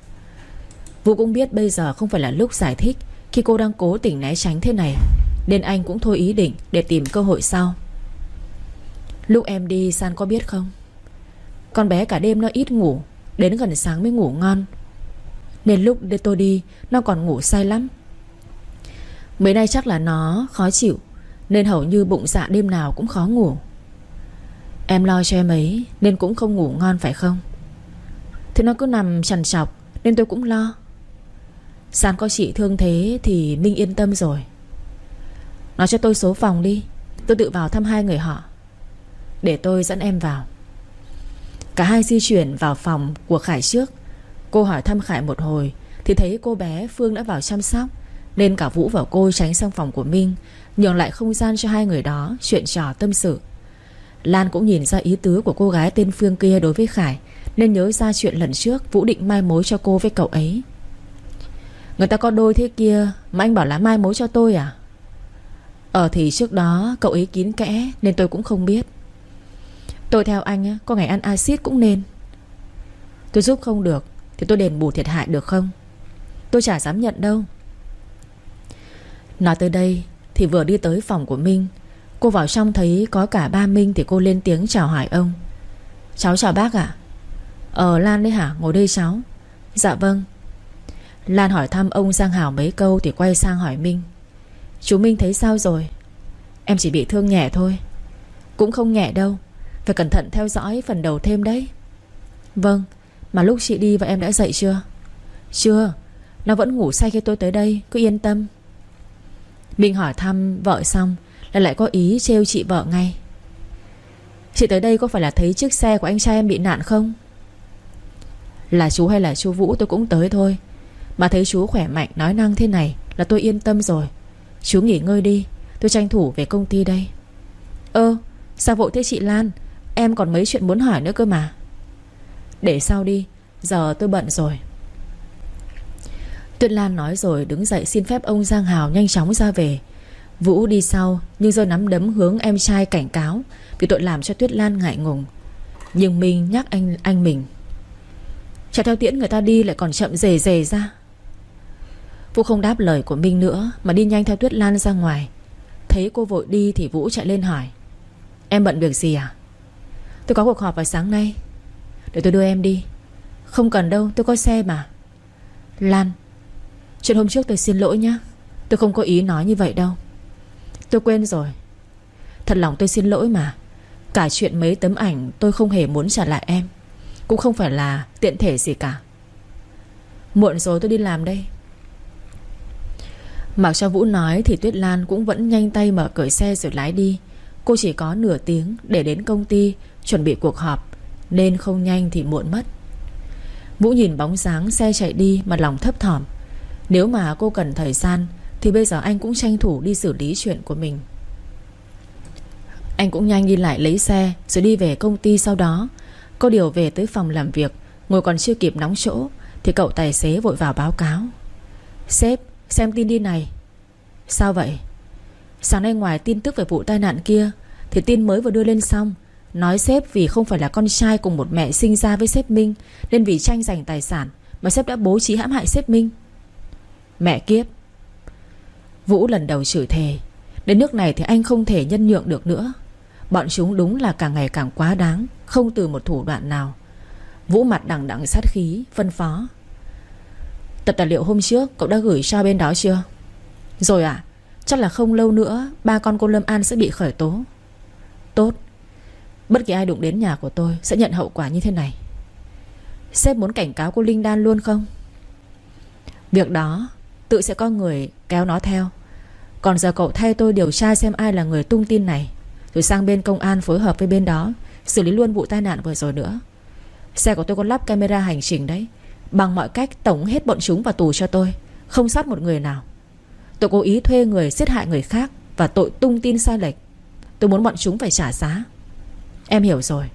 Vũ cũng biết bây giờ không phải là lúc giải thích khi cô đang cố tình né tránh thế này, nên anh cũng thôi ý định để tìm cơ hội sau. Lúc em đi San có biết không? Con bé cả đêm nó ít ngủ, đến gần sáng mới ngủ ngon. Nên lúc tôi đi nó còn ngủ say lắm. Mấy nay chắc là nó khó chịu, nên hầu như bụng dạ đêm nào cũng khó ngủ. Em lo cho em ấy nên cũng không ngủ ngon phải không? Thế nó cứ nằm trằn trọc nên tôi cũng lo. San có chị thương thế thì Minh yên tâm rồi. Nói cho tôi số phòng đi, tôi tự vào thăm hai người họ. Để tôi dẫn em vào. Cả hai di chuyển vào phòng của Khải trước. Cô hỏi thăm Khải một hồi thì thấy cô bé Phương đã vào chăm sóc, nên cả Vũ và cô tránh sang phòng của Minh, nhường lại không gian cho hai người đó chuyện trò tâm sự. Lan cũng nhìn ra ý tứ của cô gái tên Phương kia đối với Khải, nên nhớ ra chuyện lần trước Vũ định mai mối cho cô với cậu ấy. Người ta có đôi thế kia mà anh bảo là mai mối cho tôi à? Ờ thì trước đó cậu ấy kín kẽ nên tôi cũng không biết. Tôi theo anh có ngày ăn axit cũng nên. Tôi giúp không được thì tôi đền bù thiệt hại được không? Tôi chả dám nhận đâu. Nói tới đây thì vừa đi tới phòng của Minh. Cô vào trong thấy có cả ba Minh thì cô lên tiếng chào hỏi ông. Cháu chào bác ạ. Ờ Lan đấy hả? Ngồi đây cháu. Dạ vâng. Lan hỏi thăm ông Giang Hảo mấy câu thì quay sang hỏi Minh. Chú Minh thấy sao rồi? Em chỉ bị thương nhẹ thôi. Cũng không nhẹ đâu, phải cẩn thận theo dõi phần đầu thêm đấy. Vâng. Mà lúc chị đi và em đã dậy chưa? Chưa. Nó vẫn ngủ say khi tôi tới đây, cứ yên tâm. Minh hỏi thăm vợ xong là lại có ý trêu chị vợ ngay. Chị tới đây có phải là thấy chiếc xe của anh trai em bị nạn không? Là chú hay là chú Vũ tôi cũng tới thôi. Mà thấy chú khỏe mạnh nói năng thế này là tôi yên tâm rồi. Chú nghỉ ngơi đi, tôi tranh thủ về công ty đây. Ơ, sao vội thế chị Lan? Em còn mấy chuyện muốn hỏi nữa cơ mà. Để sau đi, giờ tôi bận rồi. Tuyết Lan nói rồi đứng dậy xin phép ông Giang Hào nhanh chóng ra về. Vũ đi sau nhưng giơ nắm đấm hướng em trai cảnh cáo vì tội làm cho Tuyết Lan ngại ngùng. Nhưng Minh nhắc anh anh mình: chả theo tiễn người ta đi lại còn chậm rề rề ra. Vũ không đáp lời của Minh nữa mà đi nhanh theo Tuyết Lan ra ngoài. Thấy cô vội đi thì Vũ chạy lên hỏi: em bận việc gì à? Tôi có cuộc họp vào sáng nay. Để tôi đưa em đi. Không cần đâu, tôi có xe mà. Lan, chuyện hôm trước tôi xin lỗi nhé. Tôi không có ý nói như vậy đâu. Tôi quên rồi. Thật lòng tôi xin lỗi mà. Cả chuyện mấy tấm ảnh tôi không hề muốn trả lại em. Cũng không phải là tiện thể gì cả. Muộn rồi, tôi đi làm đây. Mặc cho Vũ nói thì Tuyết Lan cũng vẫn nhanh tay mở cởi xe rồi lái đi. Cô chỉ có nửa tiếng để đến công ty chuẩn bị cuộc họp, nên không nhanh thì muộn mất. Vũ nhìn bóng dáng xe chạy đi mà lòng thấp thỏm. Nếu mà cô cần thời gian thì bây giờ anh cũng tranh thủ đi xử lý chuyện của mình. Anh cũng nhanh đi lại lấy xe rồi đi về công ty. Sau đó có điều về tới phòng làm việc, Ngồi còn chưa kịp nóng chỗ thì cậu tài xế vội vào báo cáo: "Sếp, xem tin đi này." "Sao vậy?" "Sáng nay ngoài tin tức về vụ tai nạn kia thì tin mới vừa đưa lên xong, nói sếp vì không phải là con trai cùng một mẹ sinh ra với sếp Minh, nên vì tranh giành tài sản mà sếp đã bố trí hãm hại sếp Minh." "Mẹ kiếp." Vũ lần đầu chửi thề. Đến nước này thì anh không thể nhân nhượng được nữa. Bọn chúng đúng là càng ngày càng quá đáng, không từ một thủ đoạn nào. Vũ mặt đằng đằng sát khí phân phó: "Tập tài liệu hôm trước cậu đã gửi cho bên đó chưa?" "Rồi ạ. À? Chắc là không lâu nữa ba con cô Lâm An sẽ bị khởi tố." "Tốt. Bất kỳ ai đụng đến nhà của tôi sẽ nhận hậu quả như thế này." "Sếp muốn cảnh cáo cô Linh Đan luôn không?" "Việc đó tự sẽ có người kéo nó theo. Còn giờ cậu thay tôi điều tra xem ai là người tung tin này, rồi sang bên công an phối hợp với bên đó xử lý luôn vụ tai nạn vừa rồi nữa. Xe của tôi có lắp camera hành trình đấy. Bằng mọi cách tổng hết bọn chúng vào tù cho tôi, không sót một người nào. Tôi cố ý thuê người giết hại người khác và tội tung tin sai lệch. Tôi muốn bọn chúng phải trả giá." "Em hiểu rồi."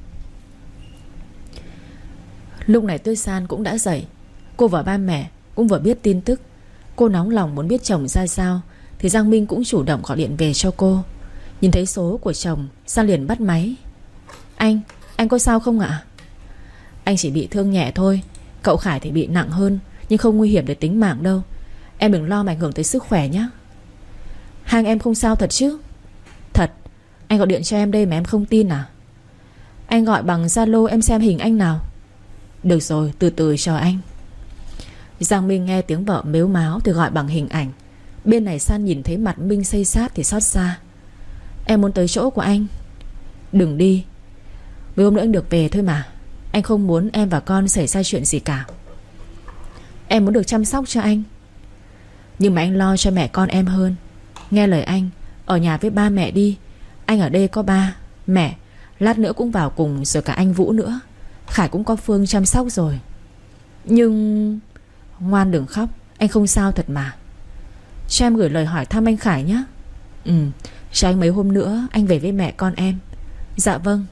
Lúc này Tuyết San cũng đã dậy. Cô và ba mẹ cũng vừa biết tin tức. Cô nóng lòng muốn biết chồng ra sao thì Giang Minh cũng chủ động gọi điện về cho cô. Nhìn thấy số của chồng, San liền bắt máy: Anh, anh có sao không ạ?" "Anh chỉ bị thương nhẹ thôi. Cậu Khải thì bị nặng hơn, nhưng không nguy hiểm đến tính mạng đâu. Em đừng lo mà ảnh hưởng tới sức khỏe nhé." "Hai anh em không sao thật chứ?" "Thật. Anh gọi điện cho em đây mà em không tin à?" "Anh gọi bằng Zalo em xem hình anh nào." "Được rồi, từ từ chờ anh." Giang Minh nghe tiếng vợ mếu máo thì gọi bằng hình ảnh. Bên này San nhìn thấy mặt Minh xây xát thì xót xa: "Em muốn tới chỗ của anh." "Đừng đi. Mấy hôm nữa anh được về thôi mà. Anh không muốn em và con xảy ra chuyện gì cả." "Em muốn được chăm sóc cho anh." "Nhưng mà anh lo cho mẹ con em hơn. Nghe lời anh, ở nhà với ba mẹ đi. Anh ở đây có ba, mẹ, lát nữa cũng vào cùng, rồi cả anh Vũ nữa. Khải cũng có Phương chăm sóc rồi." "Nhưng..." "Ngoan đừng khóc, anh không sao thật mà. Cho em gửi lời hỏi thăm anh Khải nhé." "Ừ, cho anh mấy hôm nữa anh về với mẹ con em." "Dạ vâng."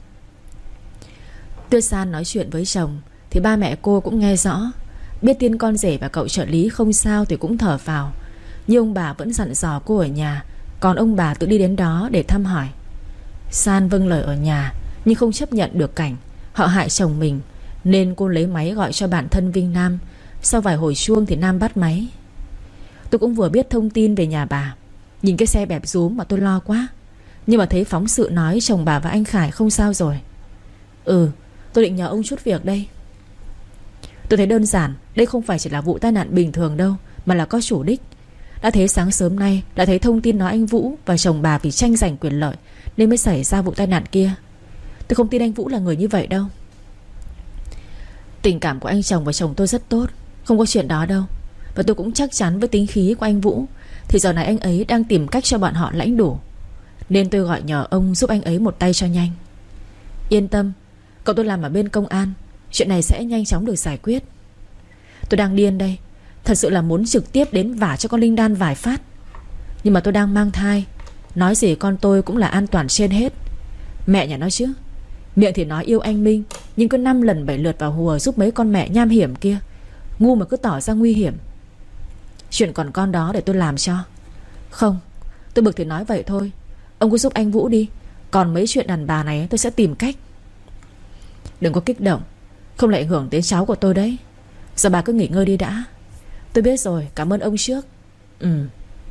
Tuyết San nói chuyện với chồng thì ba mẹ cô cũng nghe rõ. Biết tin con rể và cậu trợ lý không sao thì cũng thở phào. Nhưng ông bà vẫn dặn dò cô ở nhà, còn ông bà tự đi đến đó để thăm hỏi. San vâng lời ở nhà, nhưng không chấp nhận được cảnh họ hại chồng mình, nên cô lấy máy gọi cho bạn thân Vinh Nam. Sau vài hồi chuông thì Nam bắt máy: "Tôi cũng vừa biết thông tin về nhà bà. Nhìn cái xe bẹp rúm mà tôi lo quá. Nhưng mà thấy phóng sự nói chồng bà và anh Khải không sao rồi." "Ừ, tôi định nhờ ông chút việc đây." "Tôi thấy đơn giản, đây không phải chỉ là vụ tai nạn bình thường đâu, mà là có chủ đích. Đã thấy sáng sớm nay đã thấy thông tin nói anh Vũ và chồng bà vì tranh giành quyền lợi nên mới xảy ra vụ tai nạn kia. Tôi không tin anh Vũ là người như vậy đâu. Tình cảm của anh chồng và chồng tôi rất tốt, không có chuyện đó đâu. Và tôi cũng chắc chắn với tính khí của anh Vũ thì giờ này anh ấy đang tìm cách cho bọn họ lãnh đủ. Nên tôi gọi nhờ ông giúp anh ấy một tay cho nhanh." "Yên tâm, cậu tôi làm ở bên công an, chuyện này sẽ nhanh chóng được giải quyết." "Tôi đang điên đây. Thật sự là muốn trực tiếp đến vả cho con Linh Đan vài phát. Nhưng mà tôi đang mang thai. Nói gì con tôi cũng là an toàn trên hết. Mẹ nhà nó chứ. Miệng thì nói yêu anh Minh, nhưng cứ năm lần bảy lượt vào hùa giúp mấy con mẹ nham hiểm kia. Ngu mà cứ tỏ ra nguy hiểm. Chuyện còn con đó để tôi làm cho." "Không, tôi bực thì nói vậy thôi. Ông cứ giúp anh Vũ đi. Còn mấy chuyện đàn bà này tôi sẽ tìm cách." "Đừng có kích động, không lại ảnh hưởng đến cháu của tôi đấy. Giờ bà cứ nghỉ ngơi đi đã." "Tôi biết rồi, cảm ơn ông trước." "Ừ."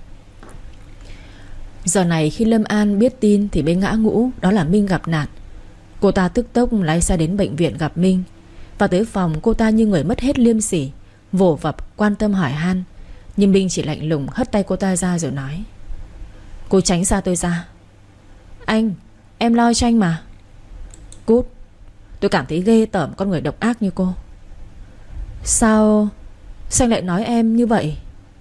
Giờ này khi Lâm An biết tin thì bên ngã ngũ đó là Minh gặp nạn. Cô ta tức tốc lái xe đến bệnh viện gặp Minh. Và tới phòng cô ta như người mất hết liêm sỉ, vồ vập quan tâm hỏi han. Nhưng Minh chỉ lạnh lùng hất tay cô ta ra rồi nói: "Cô tránh xa tôi ra." "Anh, em lo cho anh mà." "Cút. Tôi cảm thấy ghê tởm con người độc ác như cô." Sao Sao anh lại nói em như vậy?"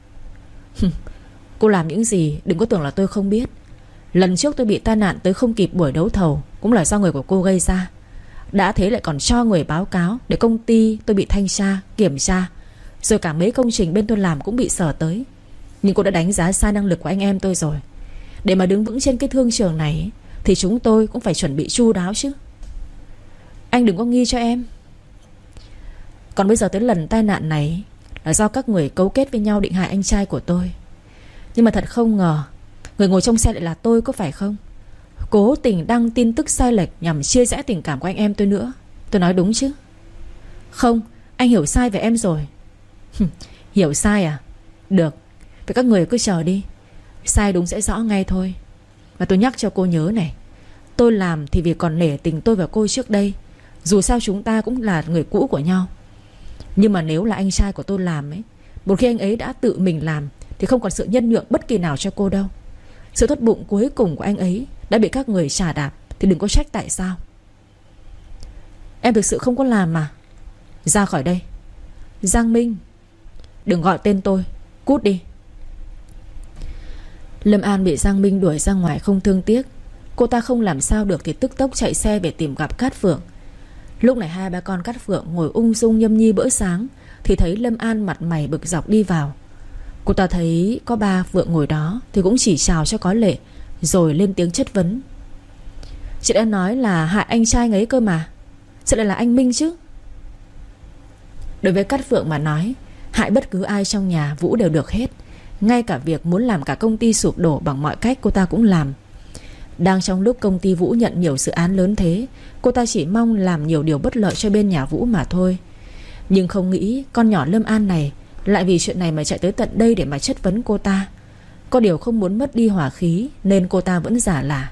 "Cô làm những gì đừng có tưởng là tôi không biết. Lần trước tôi bị tai nạn tới không kịp buổi đấu thầu cũng là do người của cô gây ra. Đã thế lại còn cho người báo cáo để công ty tôi bị thanh tra, kiểm tra. Rồi cả mấy công trình bên tôi làm cũng bị sờ tới. Nhưng cô đã đánh giá sai năng lực của anh em tôi rồi. Để mà đứng vững trên cái thương trường này thì chúng tôi cũng phải chuẩn bị chu đáo chứ. Anh đừng có nghi cho em." Còn bây giờ tới lần tai nạn này là do các người cấu kết với nhau định hại anh trai của tôi. Nhưng mà thật không ngờ người ngồi trong xe lại là tôi, có phải không? Cố tình đăng tin tức sai lệch nhằm chia rẽ tình cảm của anh em tôi nữa. Tôi nói đúng chứ? Không, anh hiểu sai về em rồi. Hiểu sai à? Được, vậy các người cứ chờ đi. Sai đúng sẽ rõ ngay thôi. Và tôi nhắc cho cô nhớ này, tôi làm thì vì còn nể tình tôi và cô trước đây. Dù sao chúng ta cũng là người cũ của nhau. Nhưng mà nếu là anh trai của tôi làm ấy, một khi anh ấy đã tự mình làm thì không còn sự nhân nhượng bất kỳ nào cho cô đâu. Sự tốt bụng cuối cùng của anh ấy đã bị các người chà đạp thì đừng có trách tại sao. Em thực sự không có làm mà. Ra khỏi đây. Giang Minh, đừng gọi tên tôi, cút đi. Lâm An bị Giang Minh đuổi ra ngoài không thương tiếc. Cô ta không làm sao được thì tức tốc chạy xe về tìm gặp Cát Phượng. Lúc này hai ba con Cát Phượng ngồi ung dung nhâm nhi bữa sáng thì thấy Lâm An mặt mày bực dọc đi vào. Cô ta thấy có ba Phượng ngồi đó thì cũng chỉ chào cho có lệ, rồi lên tiếng chất vấn. Chị đã nói là hại anh trai ấy cơ mà, sao lại là anh Minh chứ? Đối với Cát Phượng mà nói, hại bất cứ ai trong nhà Vũ đều được hết. Ngay cả việc muốn làm cả công ty sụp đổ bằng mọi cách cô ta cũng làm. Đang trong lúc công ty Vũ nhận nhiều dự án lớn thế, cô ta chỉ mong làm nhiều điều bất lợi cho bên nhà Vũ mà thôi. Nhưng không nghĩ con nhỏ Lâm An này lại vì chuyện này mà chạy tới tận đây để mà chất vấn cô ta. Có điều không muốn mất đi hỏa khí nên cô ta vẫn giả lả.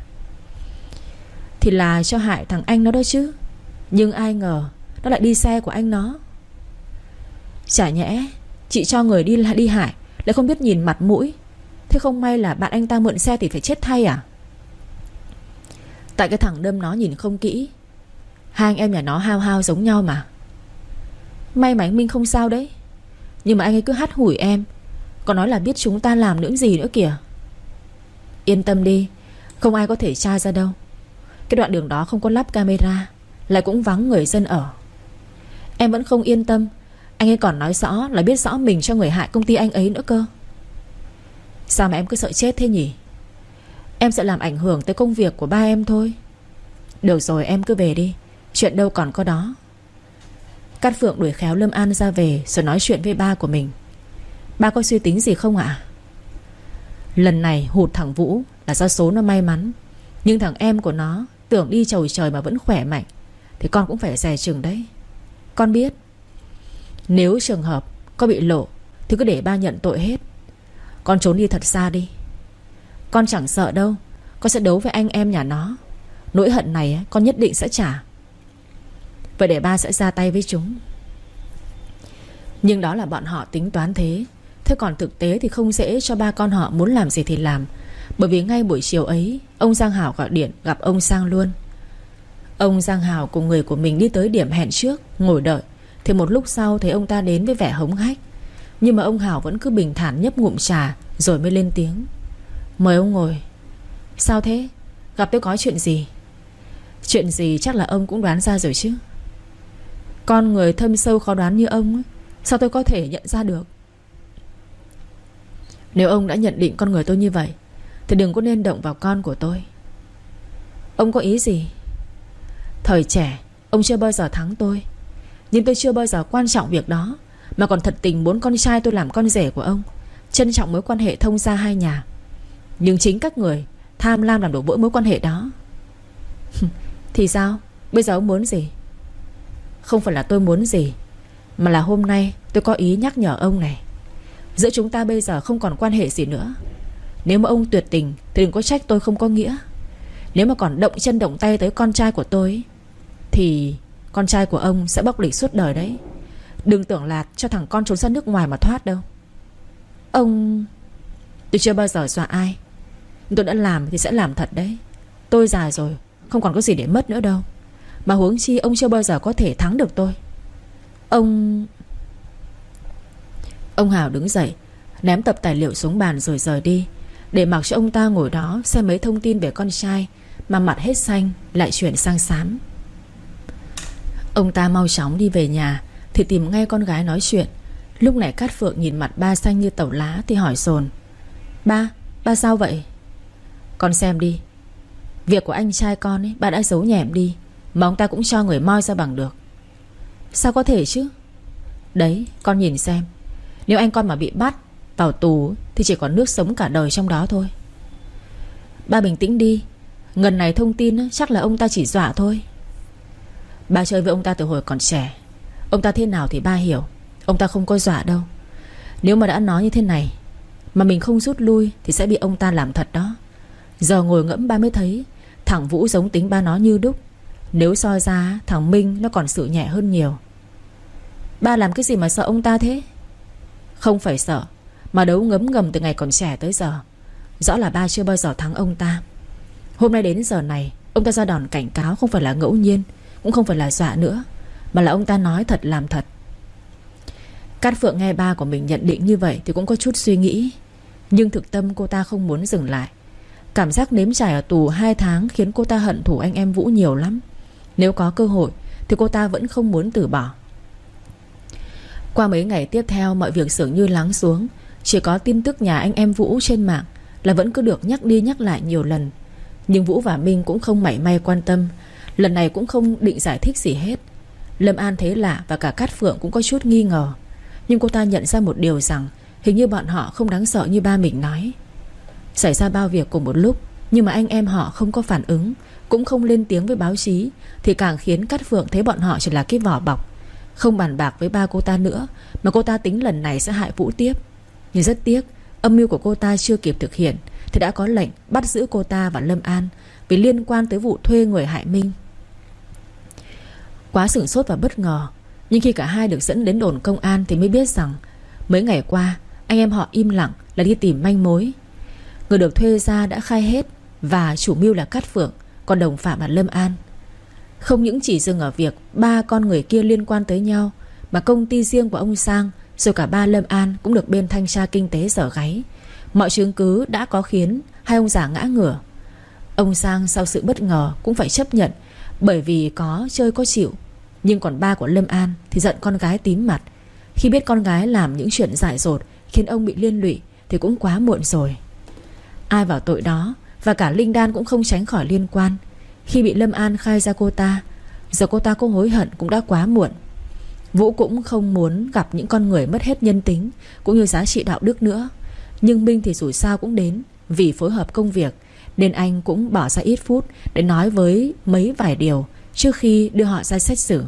Thì là cho hại thằng anh nó đó chứ, nhưng ai ngờ nó lại đi xe của anh nó. Chả nhẽ chị cho người đi đi hại lại không biết nhìn mặt mũi. Thế không may là bạn anh ta mượn xe thì phải chết thay à? Tại cái thằng đâm nó nhìn không kỹ. Hai anh em nhà nó hao hao giống nhau mà. May mà anh Minh không sao đấy. Nhưng mà anh ấy cứ hắt hủi em, còn nói là biết chúng ta làm những gì nữa kìa. Yên tâm đi, không ai có thể tra ra đâu. Cái đoạn đường đó không có lắp camera, lại cũng vắng người dân ở. Em vẫn không yên tâm. Anh ấy còn nói rõ là biết rõ mình cho người hại công ty anh ấy nữa cơ. Sao mà em cứ sợ chết thế nhỉ? Em sợ làm ảnh hưởng tới công việc của ba em thôi. Được rồi, em cứ về đi, chuyện đâu còn có đó. Cát Phượng đuổi khéo Lâm An ra về, rồi nói chuyện với ba của mình. Ba có suy tính gì không ạ? Lần này hụt thằng Vũ là do số nó may mắn, nhưng thằng em của nó tưởng đi chầu trời mà vẫn khỏe mạnh, thì con cũng phải dè chừng đấy. Con biết, nếu trường hợp có bị lộ thì cứ để ba nhận tội hết. Con trốn đi thật xa đi. Con chẳng sợ đâu, con sẽ đấu với anh em nhà nó. Nỗi hận này con nhất định sẽ trả. Vậy để ba sẽ ra tay với chúng. Nhưng đó là bọn họ tính toán thế. Thế còn thực tế thì không dễ cho ba con họ muốn làm gì thì làm. Bởi vì ngay buổi chiều ấy, ông Giang Hảo gọi điện gặp ông Sang luôn. Ông Giang Hảo cùng người của mình đi tới điểm hẹn trước, ngồi đợi. Thì một lúc sau thấy ông ta đến với vẻ hống hách. Nhưng mà ông Hảo vẫn cứ bình thản nhấp ngụm trà, rồi mới lên tiếng. Mời ông ngồi. Sao thế? Gặp tôi có chuyện gì? Chuyện gì chắc là ông cũng đoán ra rồi chứ. Con người thâm sâu khó đoán như ông ấy, sao tôi có thể nhận ra được? Nếu ông đã nhận định con người tôi như vậy thì đừng có nên động vào con của tôi. Ông có ý gì? Thời trẻ ông chưa bao giờ thắng tôi, nhưng tôi chưa bao giờ quan trọng việc đó, mà còn thật tình muốn con trai tôi làm con rể của ông, trân trọng mối quan hệ thông gia hai nhà. Nhưng chính các người tham lam làm đổ vỡ mối quan hệ đó. Thì sao? Bây giờ ông muốn gì? Không phải là tôi muốn gì, mà là hôm nay tôi có ý nhắc nhở ông này. Giữa chúng ta bây giờ không còn quan hệ gì nữa. Nếu mà ông tuyệt tình thì đừng có trách tôi không có nghĩa. Nếu mà còn động chân động tay tới con trai của tôi thì con trai của ông sẽ bóc lịch suốt đời đấy. Đừng tưởng là cho thằng con trốn ra nước ngoài mà thoát đâu. Ông... Tôi chưa bao giờ dọa ai. Tôi đã làm thì sẽ làm thật đấy. Tôi già rồi, không còn có gì để mất nữa đâu. Mà huống chi ông chưa bao giờ có thể thắng được tôi. Ông... Ông Hảo đứng dậy, ném tập tài liệu xuống bàn rồi rời đi, để mặc cho ông ta ngồi đó xem mấy thông tin về con trai, mà mặt hết xanh lại chuyển sang xám. Ông ta mau chóng đi về nhà thì tìm ngay con gái nói chuyện. Lúc này Cát Phượng nhìn mặt ba xanh như tàu lá thì hỏi dồn. Ba, ba sao vậy? Con xem đi. Việc của anh trai con ấy ba đã giấu nhẹm đi, mà ông ta cũng cho người moi ra bằng được. Sao có thể chứ? Đấy con nhìn xem, nếu anh con mà bị bắt vào tù thì chỉ còn nước sống cả đời trong đó thôi. Ba bình tĩnh đi. Ngần này thông tin chắc là ông ta chỉ dọa thôi. Ba chơi với ông ta từ hồi còn trẻ. Ông ta thế nào thì ba hiểu. Ông ta không có dọa đâu. Nếu mà đã nói như thế này mà mình không rút lui thì sẽ bị ông ta làm thật đó. Giờ ngồi ngẫm ba mới thấy thằng Vũ giống tính ba nó như đúc. Nếu soi ra thằng Minh nó còn sự nhẹ hơn nhiều. Ba làm cái gì mà sợ ông ta thế? Không phải sợ, mà đấu ngấm ngầm từ ngày còn trẻ tới giờ. Rõ là ba chưa bao giờ thắng ông ta. Hôm nay đến giờ này ông ta ra đòn cảnh cáo không phải là ngẫu nhiên, cũng không phải là dọa nữa, mà là ông ta nói thật làm thật. Cát Phượng nghe ba của mình nhận định như vậy thì cũng có chút suy nghĩ. Nhưng thực tâm cô ta không muốn dừng lại. Cảm giác nếm trải ở tù hai tháng khiến cô ta hận thù anh em Vũ nhiều lắm. Nếu có cơ hội thì cô ta vẫn không muốn từ bỏ. Qua mấy ngày tiếp theo mọi việc dường như lắng xuống. Chỉ có tin tức nhà anh em Vũ trên mạng là vẫn cứ được nhắc đi nhắc lại nhiều lần. Nhưng Vũ và Minh cũng không mảy may quan tâm. Lần này cũng không định giải thích gì hết. Lâm An thấy lạ và cả Cát Phượng cũng có chút nghi ngờ. Nhưng cô ta nhận ra một điều rằng hình như bọn họ không đáng sợ như ba mình nói. Xảy ra bao việc cùng một lúc, nhưng mà anh em họ không có phản ứng, cũng không lên tiếng với báo chí, thì càng khiến Cát Phượng thấy bọn họ chỉ là cái vỏ bọc. Không bàn bạc với ba cô ta nữa, mà cô ta tính lần này sẽ hại Vũ tiếp. Nhưng rất tiếc, âm mưu của cô ta chưa kịp thực hiện thì đã có lệnh bắt giữ cô ta và Lâm An vì liên quan tới vụ thuê người hại Minh. Quá sửng sốt và bất ngờ. Nhưng khi cả hai được dẫn đến đồn công an thì mới biết rằng mấy ngày qua anh em họ im lặng là đi tìm manh mối. Người được thuê ra đã khai hết, và chủ mưu là Cát Phượng, còn đồng phạm là Lâm An. Không những chỉ dừng ở việc ba con người kia liên quan tới nhau, mà công ty riêng của ông Sang rồi cả ba Lâm An cũng được bên thanh tra kinh tế giở gáy. Mọi chứng cứ đã có khiến hai ông già ngã ngửa. Ông Sang sau sự bất ngờ cũng phải chấp nhận, bởi vì có chơi có chịu. Nhưng còn ba của Lâm An thì giận con gái tím mặt. Khi biết con gái làm những chuyện dại dột khiến ông bị liên lụy thì cũng quá muộn rồi. Ai vào tội đó, và cả Linh Đan cũng không tránh khỏi liên quan. Khi bị Lâm An khai ra cô ta, giờ cô ta có hối hận cũng đã quá muộn. Vũ cũng không muốn gặp những con người mất hết nhân tính cũng như giá trị đạo đức nữa. Nhưng Minh thì dù sao cũng đến vì phối hợp công việc, nên anh cũng bỏ ra ít phút để nói với mấy vài điều trước khi đưa họ ra xét xử.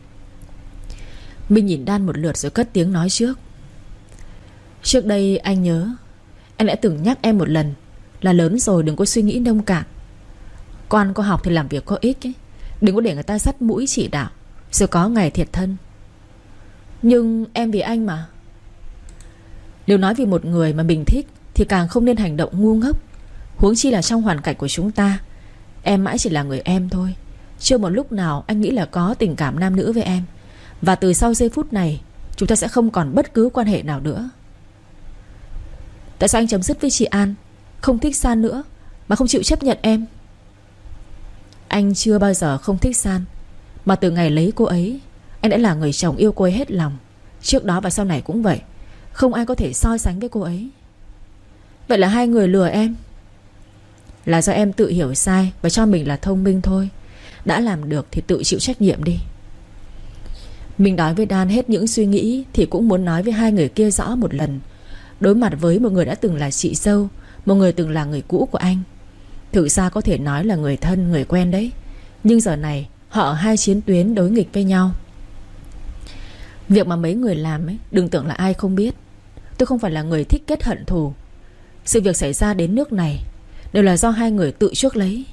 Minh nhìn Đan một lượt rồi cất tiếng nói trước. Trước đây anh nhớ anh đã từng nhắc em một lần là lớn rồi đừng có suy nghĩ nông cạn. Con có học thì làm việc có ích ấy. Đừng có để người ta dắt mũi chỉ đạo rồi có ngày thiệt thân. Nhưng em vì anh mà. Nếu nói vì một người mà mình thích thì càng không nên hành động ngu ngốc. Huống chi là trong hoàn cảnh của chúng ta, em mãi chỉ là người em thôi. Chưa một lúc nào anh nghĩ là có tình cảm nam nữ với em. Và từ sau giây phút này chúng ta sẽ không còn bất cứ quan hệ nào nữa. Tại sao anh chấm dứt với chị An, không thích San nữa, mà không chịu chấp nhận em? Anh chưa bao giờ không thích San, mà từ ngày lấy cô ấy, anh đã là người chồng yêu cô ấy hết lòng. Trước đó và sau này cũng vậy. Không ai có thể so sánh với cô ấy. Vậy là hai người lừa em? Là do em tự hiểu sai và cho mình là thông minh thôi. Đã làm được thì tự chịu trách nhiệm đi. Mình nói với Đan hết những suy nghĩ thì cũng muốn nói với hai người kia rõ một lần. Đối mặt với một người đã từng là chị dâu, một người từng là người cũ của anh. Thực ra có thể nói là người thân, người quen đấy. Nhưng giờ này họ ở hai chiến tuyến đối nghịch với nhau. Việc mà mấy người làm ấy, đừng tưởng là ai không biết. Tôi không phải là người thích kết hận thù. Sự việc xảy ra đến nước này đều là do hai người tự chuốc lấy.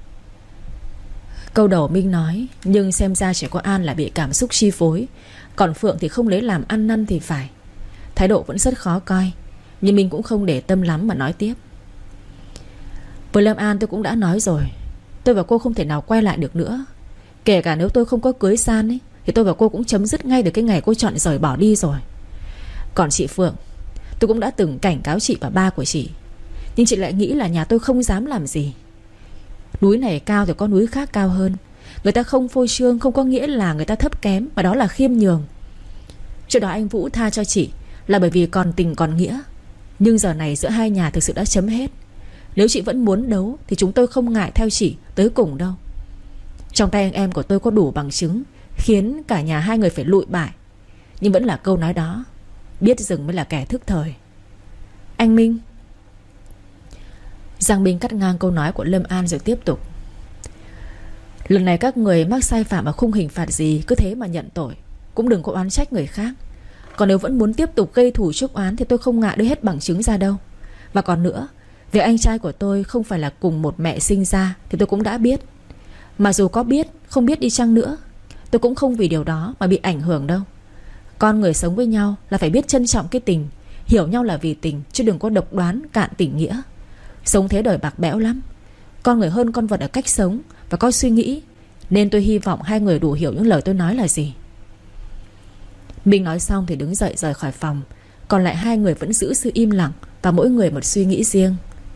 Câu đầu Minh nói, nhưng xem ra chỉ có An là bị cảm xúc chi phối, còn Phượng thì không lấy làm ăn năn thì phải. Thái độ vẫn rất khó coi. Nhưng mình cũng không để tâm lắm mà nói tiếp. Với Lâm An tôi cũng đã nói rồi, tôi và cô không thể nào quay lại được nữa. Kể cả nếu tôi không có cưới San ấy, thì tôi và cô cũng chấm dứt ngay từ cái ngày cô chọn rời bỏ đi rồi. Còn chị Phượng, tôi cũng đã từng cảnh cáo chị và ba của chị, nhưng chị lại nghĩ là nhà tôi không dám làm gì. Núi này cao thì có núi khác cao hơn. Người ta không phô trương không có nghĩa là người ta thấp kém, mà đó là khiêm nhường. Trước đó anh Vũ tha cho chị là bởi vì còn tình còn nghĩa. Nhưng giờ này giữa hai nhà thực sự đã chấm hết. Nếu chị vẫn muốn đấu thì chúng tôi không ngại theo chị tới cùng đâu. Trong tay anh em của tôi có đủ bằng chứng khiến cả nhà hai người phải lụi bại. Nhưng vẫn là câu nói đó: biết dừng mới là kẻ thức thời. Anh Minh. Giang Minh cắt ngang câu nói của Lâm An rồi tiếp tục: lần này các người mắc sai phạm ở khung hình phạt gì, cứ thế mà nhận tội, cũng đừng có oán trách người khác. Còn nếu vẫn muốn tiếp tục gây thù chuốc oán thì tôi không ngại đưa hết bằng chứng ra đâu. Và còn nữa, việc anh trai của tôi không phải là cùng một mẹ sinh ra thì tôi cũng đã biết. Mà dù có biết, không biết đi chăng nữa, tôi cũng không vì điều đó mà bị ảnh hưởng đâu. Con người sống với nhau là phải biết trân trọng cái tình, hiểu nhau là vì tình, chứ đừng có độc đoán cạn tình nghĩa. Sống thế đời bạc bẽo lắm. Con người hơn con vật ở cách sống và có suy nghĩ. Nên tôi hy vọng hai người đủ hiểu những lời tôi nói là gì. Minh nói xong thì đứng dậy rời khỏi phòng. Còn lại hai người vẫn giữ sự im lặng, và mỗi người một suy nghĩ riêng.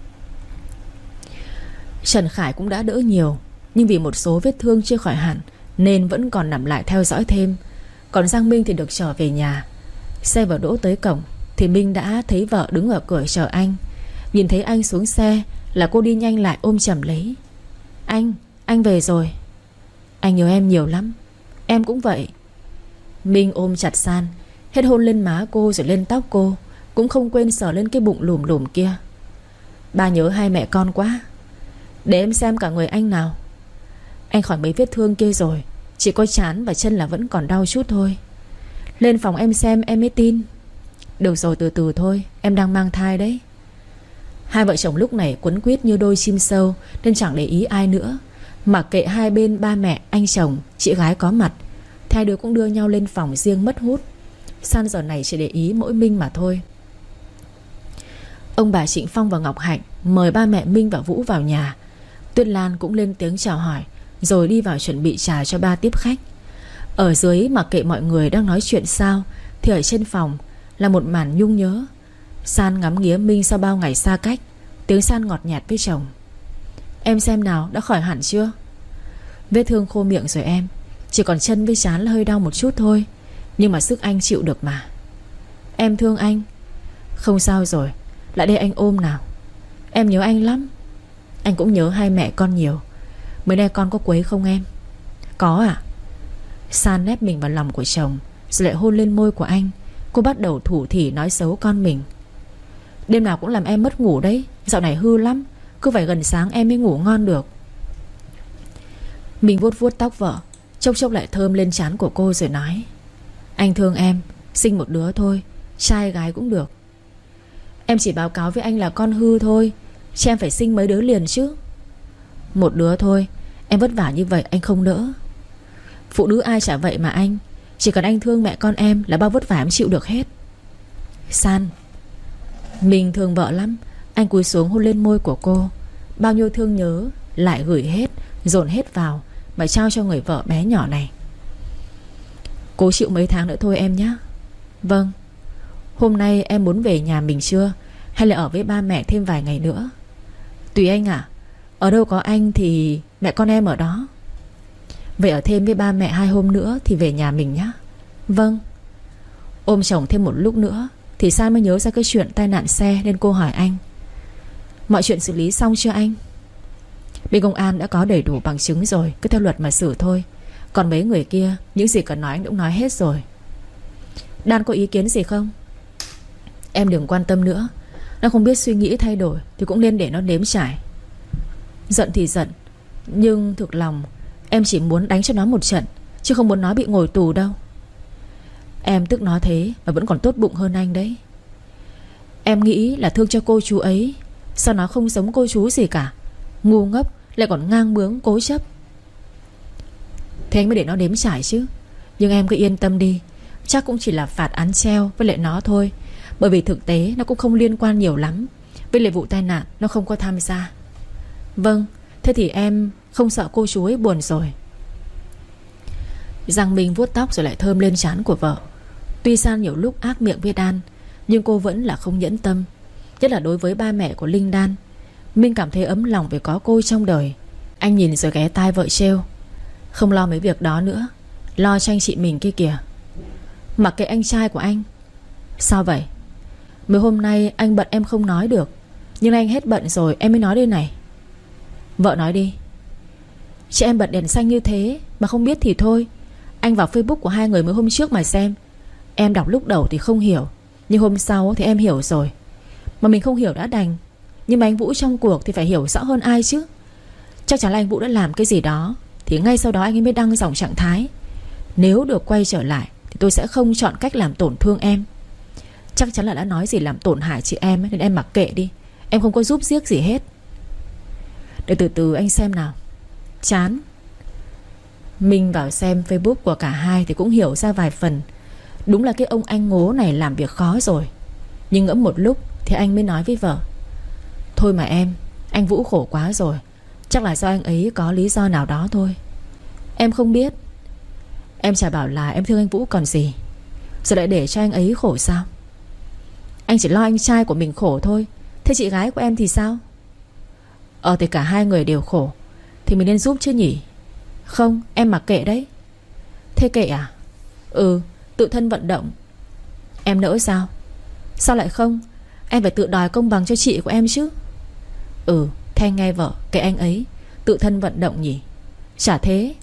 Trần Khải cũng đã đỡ nhiều, nhưng vì một số vết thương chưa khỏi hẳn nên vẫn còn nằm lại theo dõi thêm. Còn Giang Minh thì được trở về nhà. Xe vừa đỗ tới cổng thì Minh đã thấy vợ đứng ở cửa chờ anh. Nhìn thấy anh xuống xe là cô đi nhanh lại ôm chầm lấy. Anh, anh về rồi. Anh nhớ em nhiều lắm. Em cũng vậy. Minh ôm chặt San, hết hôn lên má cô rồi lên tóc cô, cũng không quên sờ lên cái bụng lùm lùm kia. Ba nhớ hai mẹ con quá. Để em xem cả người anh nào. Anh khỏi mấy vết thương kia rồi, chỉ có trán và chân là vẫn còn đau chút thôi. Lên phòng em xem em mới tin. Được rồi, từ từ thôi, em đang mang thai đấy. Hai vợ chồng lúc này quấn quýt như đôi chim sâu, nên chẳng để ý ai nữa. Mặc kệ hai bên ba mẹ, anh chồng, chị gái có mặt, hai đứa cũng đưa nhau lên phòng riêng mất hút. San giờ này chỉ để ý mỗi Minh mà thôi. Ông bà Trịnh Phong và Ngọc Hạnh mời ba mẹ Minh và Vũ vào nhà. Tuyết Lan cũng lên tiếng chào hỏi, rồi đi vào chuẩn bị trà cho ba tiếp khách. Ở dưới mặc kệ mọi người đang nói chuyện sao, thì ở trên phòng là một màn nhung nhớ. San ngắm nghía Minh sau bao ngày xa cách. Tiếng San ngọt nhạt với chồng: em xem nào, đã khỏi hẳn chưa? Vết thương khô miệng rồi em, chỉ còn chân với trán là hơi đau một chút thôi, nhưng mà sức anh chịu được mà. Em thương anh. Không sao rồi, lại đây anh ôm nào. Em nhớ anh lắm. Anh cũng nhớ hai mẹ con nhiều. Mới nay con có quấy không em? Có à? San nép mình vào lòng của chồng, rồi lại hôn lên môi của anh. Cô bắt đầu thủ thỉ nói xấu con mình. Đêm nào cũng làm em mất ngủ đấy. Dạo này hư lắm, cứ phải gần sáng em mới ngủ ngon được. Mình vuốt vuốt tóc vợ, chốc chốc lại thơm lên trán của cô rồi nói: anh thương em, sinh một đứa thôi, trai gái cũng được. Em chỉ báo cáo với anh là con hư thôi, chứ em phải sinh mấy đứa liền chứ. Một đứa thôi, em vất vả như vậy anh không đỡ. Phụ nữ ai chả vậy mà anh. Chỉ cần anh thương mẹ con em là bao vất vả em chịu được hết. San. Mình thương vợ lắm. Anh cúi xuống hôn lên môi của cô. Bao nhiêu thương nhớ lại gửi hết, dồn hết vào mà trao cho người vợ bé nhỏ này. Cố chịu mấy tháng nữa thôi em nhé. Vâng. Hôm nay em muốn về nhà mình chưa, hay là ở với ba mẹ thêm vài ngày nữa? Tùy anh ạ. Ở đâu có anh thì mẹ con em ở đó. Vậy ở thêm với ba mẹ hai hôm nữa thì về nhà mình nhé. Vâng. Ôm chồng thêm một lúc nữa thì San mới nhớ ra cái chuyện tai nạn xe, nên cô hỏi anh: mọi chuyện xử lý xong chưa anh? Bên công an đã có đầy đủ bằng chứng rồi, cứ theo luật mà xử thôi. Còn mấy người kia, những gì cần nói anh cũng nói hết rồi. Đan có ý kiến gì không? Em đừng quan tâm nữa. Nó không biết suy nghĩ thay đổi thì cũng nên để nó nếm trải. Giận thì giận, nhưng thực lòng em chỉ muốn đánh cho nó một trận, chứ không muốn nó bị ngồi tù đâu. Em tức nó thế mà vẫn còn tốt bụng hơn anh đấy. Em nghĩ là thương cho cô chú ấy. Sao nó không giống cô chú gì cả, ngu ngốc, lại còn ngang bướng cố chấp. Thế anh mới để nó nếm trải chứ. Nhưng em cứ yên tâm đi, chắc cũng chỉ là phạt án treo với lại nó thôi. Bởi vì thực tế nó cũng không liên quan nhiều lắm. Với lại vụ tai nạn nó không có tham gia. Vâng. Thế thì em không sợ cô chú ấy buồn rồi. Giang Minh vuốt tóc rồi lại thơm lên trán của vợ. Tuy San nhiều lúc ác miệng với Đan, nhưng cô vẫn là không nhẫn tâm. Nhất là đối với ba mẹ của Linh Đan. Minh cảm thấy ấm lòng vì có cô trong đời. Anh nhìn rồi ghé tai vợ trêu: không lo mấy việc đó nữa, lo cho anh chị mình kia kìa. Mặc kệ anh trai của anh. Sao vậy? Mấy hôm nay anh bận em không nói được, nhưng anh hết bận rồi em mới nói đây này. Vợ nói đi. Chị em bật đèn xanh như thế mà không biết thì thôi. Anh vào Facebook của hai người mới hôm trước mà xem. Em đọc lúc đầu thì không hiểu, nhưng hôm sau thì em hiểu rồi. Mà mình không hiểu đã đành, nhưng mà anh Vũ trong cuộc thì phải hiểu rõ hơn ai chứ. Chắc chắn là anh Vũ đã làm cái gì đó, thì ngay sau đó anh ấy mới đăng dòng trạng thái: nếu được quay trở lại thì tôi sẽ không chọn cách làm tổn thương em. Chắc chắn là đã nói gì làm tổn hại chị em ấy, nên em mặc kệ đi. Em không có giúp xiếc gì hết. Để từ từ anh xem nào. Chán. Mình vào xem Facebook của cả hai thì cũng hiểu ra vài phần. Đúng là cái ông anh ngố này làm việc khó rồi. Nhưng ngẫm một lúc thì anh mới nói với vợ: thôi mà em, anh Vũ khổ quá rồi. Chắc là do anh ấy có lý do nào đó thôi. Em không biết. Em chả bảo là em thương anh Vũ còn gì, giờ lại để cho anh ấy khổ sao? Anh chỉ lo anh trai của mình khổ thôi. Thế chị gái của em thì sao? Ờ thì cả hai người đều khổ, thì mình nên giúp chứ nhỉ? Không, em mặc kệ đấy. Thế kệ à? Ừ, tự thân vận động. Em nỡ sao? Sao lại không? Em phải tự đòi công bằng cho chị của em chứ. Ừ, thế anh nghe vợ, kệ anh ấy, tự thân vận động nhỉ? Chả thế.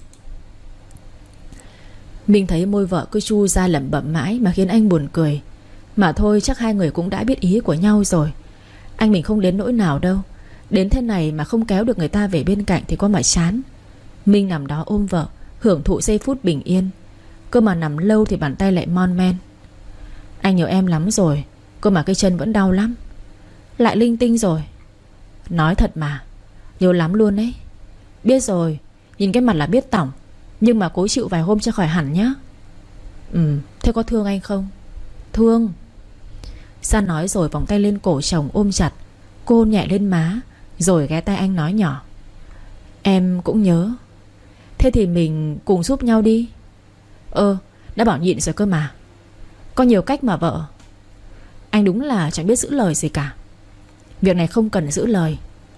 Mình thấy môi vợ cứ chu ra lẩm bẩm mãi mà khiến anh buồn cười. Mà thôi, chắc hai người cũng đã biết ý của nhau rồi. Anh mình không đến nỗi nào đâu. Đến thế này mà không kéo được người ta về bên cạnh thì có mà chán. Minh nằm đó ôm vợ, hưởng thụ giây phút bình yên. Cơ mà nằm lâu thì bàn tay lại mon men. Anh nhớ em lắm rồi, cơ mà cái chân vẫn đau lắm. Lại linh tinh rồi. Nói thật mà, nhớ lắm luôn đấy. Biết rồi, nhìn cái mặt là biết tỏng, nhưng mà cố chịu vài hôm cho khỏi hẳn nhá. Ừ, thế có thương anh không? Thương. San nói rồi vòng tay lên cổ chồng ôm chặt. Cô hôn nhẹ lên má, rồi ghé tay anh nói nhỏ: em cũng nhớ. Thế thì mình cùng giúp nhau đi. Ơ, đã bảo nhịn rồi cơ mà. Có nhiều cách mà vợ. Anh đúng là chẳng biết giữ lời gì cả. Việc này không cần giữ lời.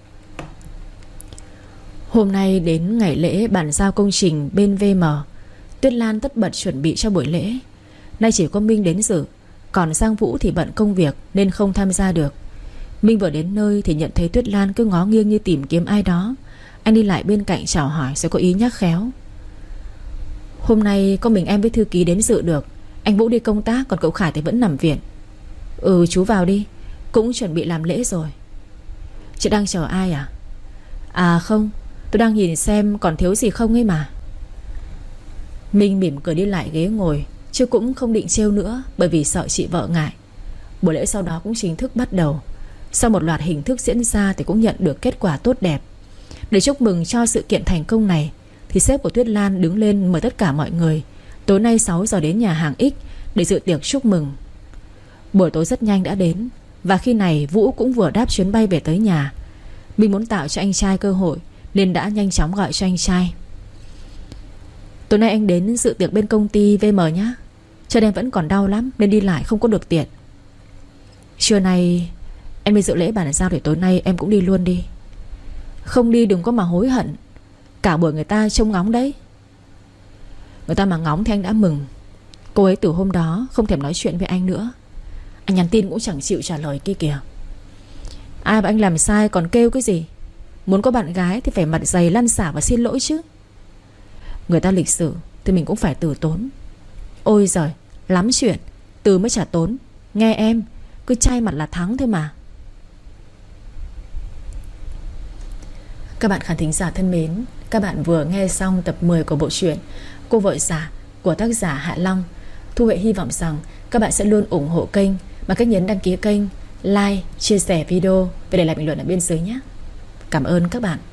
Hôm nay đến ngày lễ bàn giao công trình bên vê em. Tuyết Lan tất bật chuẩn bị cho buổi lễ. Nay chỉ có Minh đến dự, còn Giang Vũ thì bận công việc nên không tham gia được. Minh vừa đến nơi thì nhận thấy Tuyết Lan cứ ngó nghiêng như tìm kiếm ai đó. Anh đi lại bên cạnh chào hỏi rồi có ý nhắc khéo: hôm nay có mình em với thư ký đến dự được. Anh Vũ đi công tác, còn cậu Khải thì vẫn nằm viện. Ừ, chú vào đi, cũng chuẩn bị làm lễ rồi. Chị đang chờ ai à? À không, tôi đang nhìn xem còn thiếu gì không ấy mà. Minh mỉm cười đi lại ghế ngồi, chứ cũng không định trêu nữa, bởi vì sợ chị vợ ngại. Buổi lễ sau đó cũng chính thức bắt đầu. Sau một loạt hình thức diễn ra thì cũng nhận được kết quả tốt đẹp. Để chúc mừng cho sự kiện thành công này thì sếp của Tuyết Lan đứng lên mời tất cả mọi người tối nay sáu giờ đến nhà hàng X để dự tiệc chúc mừng. Buổi tối rất nhanh đã đến, và khi này Vũ cũng vừa đáp chuyến bay về tới nhà. Mình muốn tạo cho anh trai cơ hội nên đã nhanh chóng gọi cho anh trai: tối nay anh đến dự tiệc bên công ty vê em nhé. Chân em vẫn còn đau lắm nên đi lại không có được tiện. Trưa nay em đi dự lễ bàn giao, để tối nay em cũng đi luôn đi. Không đi đừng có mà hối hận. Cả buổi người ta trông ngóng đấy. Người ta mà ngóng thì anh đã mừng. Cô ấy từ hôm đó không thèm nói chuyện với anh nữa. Anh nhắn tin cũng chẳng chịu trả lời kia kìa. Ai mà anh làm sai còn kêu cái gì? Muốn có bạn gái thì phải mặt dày lăn xả và xin lỗi chứ. Người ta lịch sự thì mình cũng phải từ tốn. Ôi giời, lắm chuyện. Từ mới trả tốn. Nghe em, cứ chai mặt là thắng thôi mà. Các bạn khán thính giả thân mến, các bạn vừa nghe xong tập mười của bộ truyện Cô vợ già của tác giả Hạ Long. Thu Huệ hy vọng rằng các bạn sẽ luôn ủng hộ kênh bằng cách nhấn đăng ký kênh, like, chia sẻ video và để lại bình luận ở bên dưới nhé. Cảm ơn các bạn.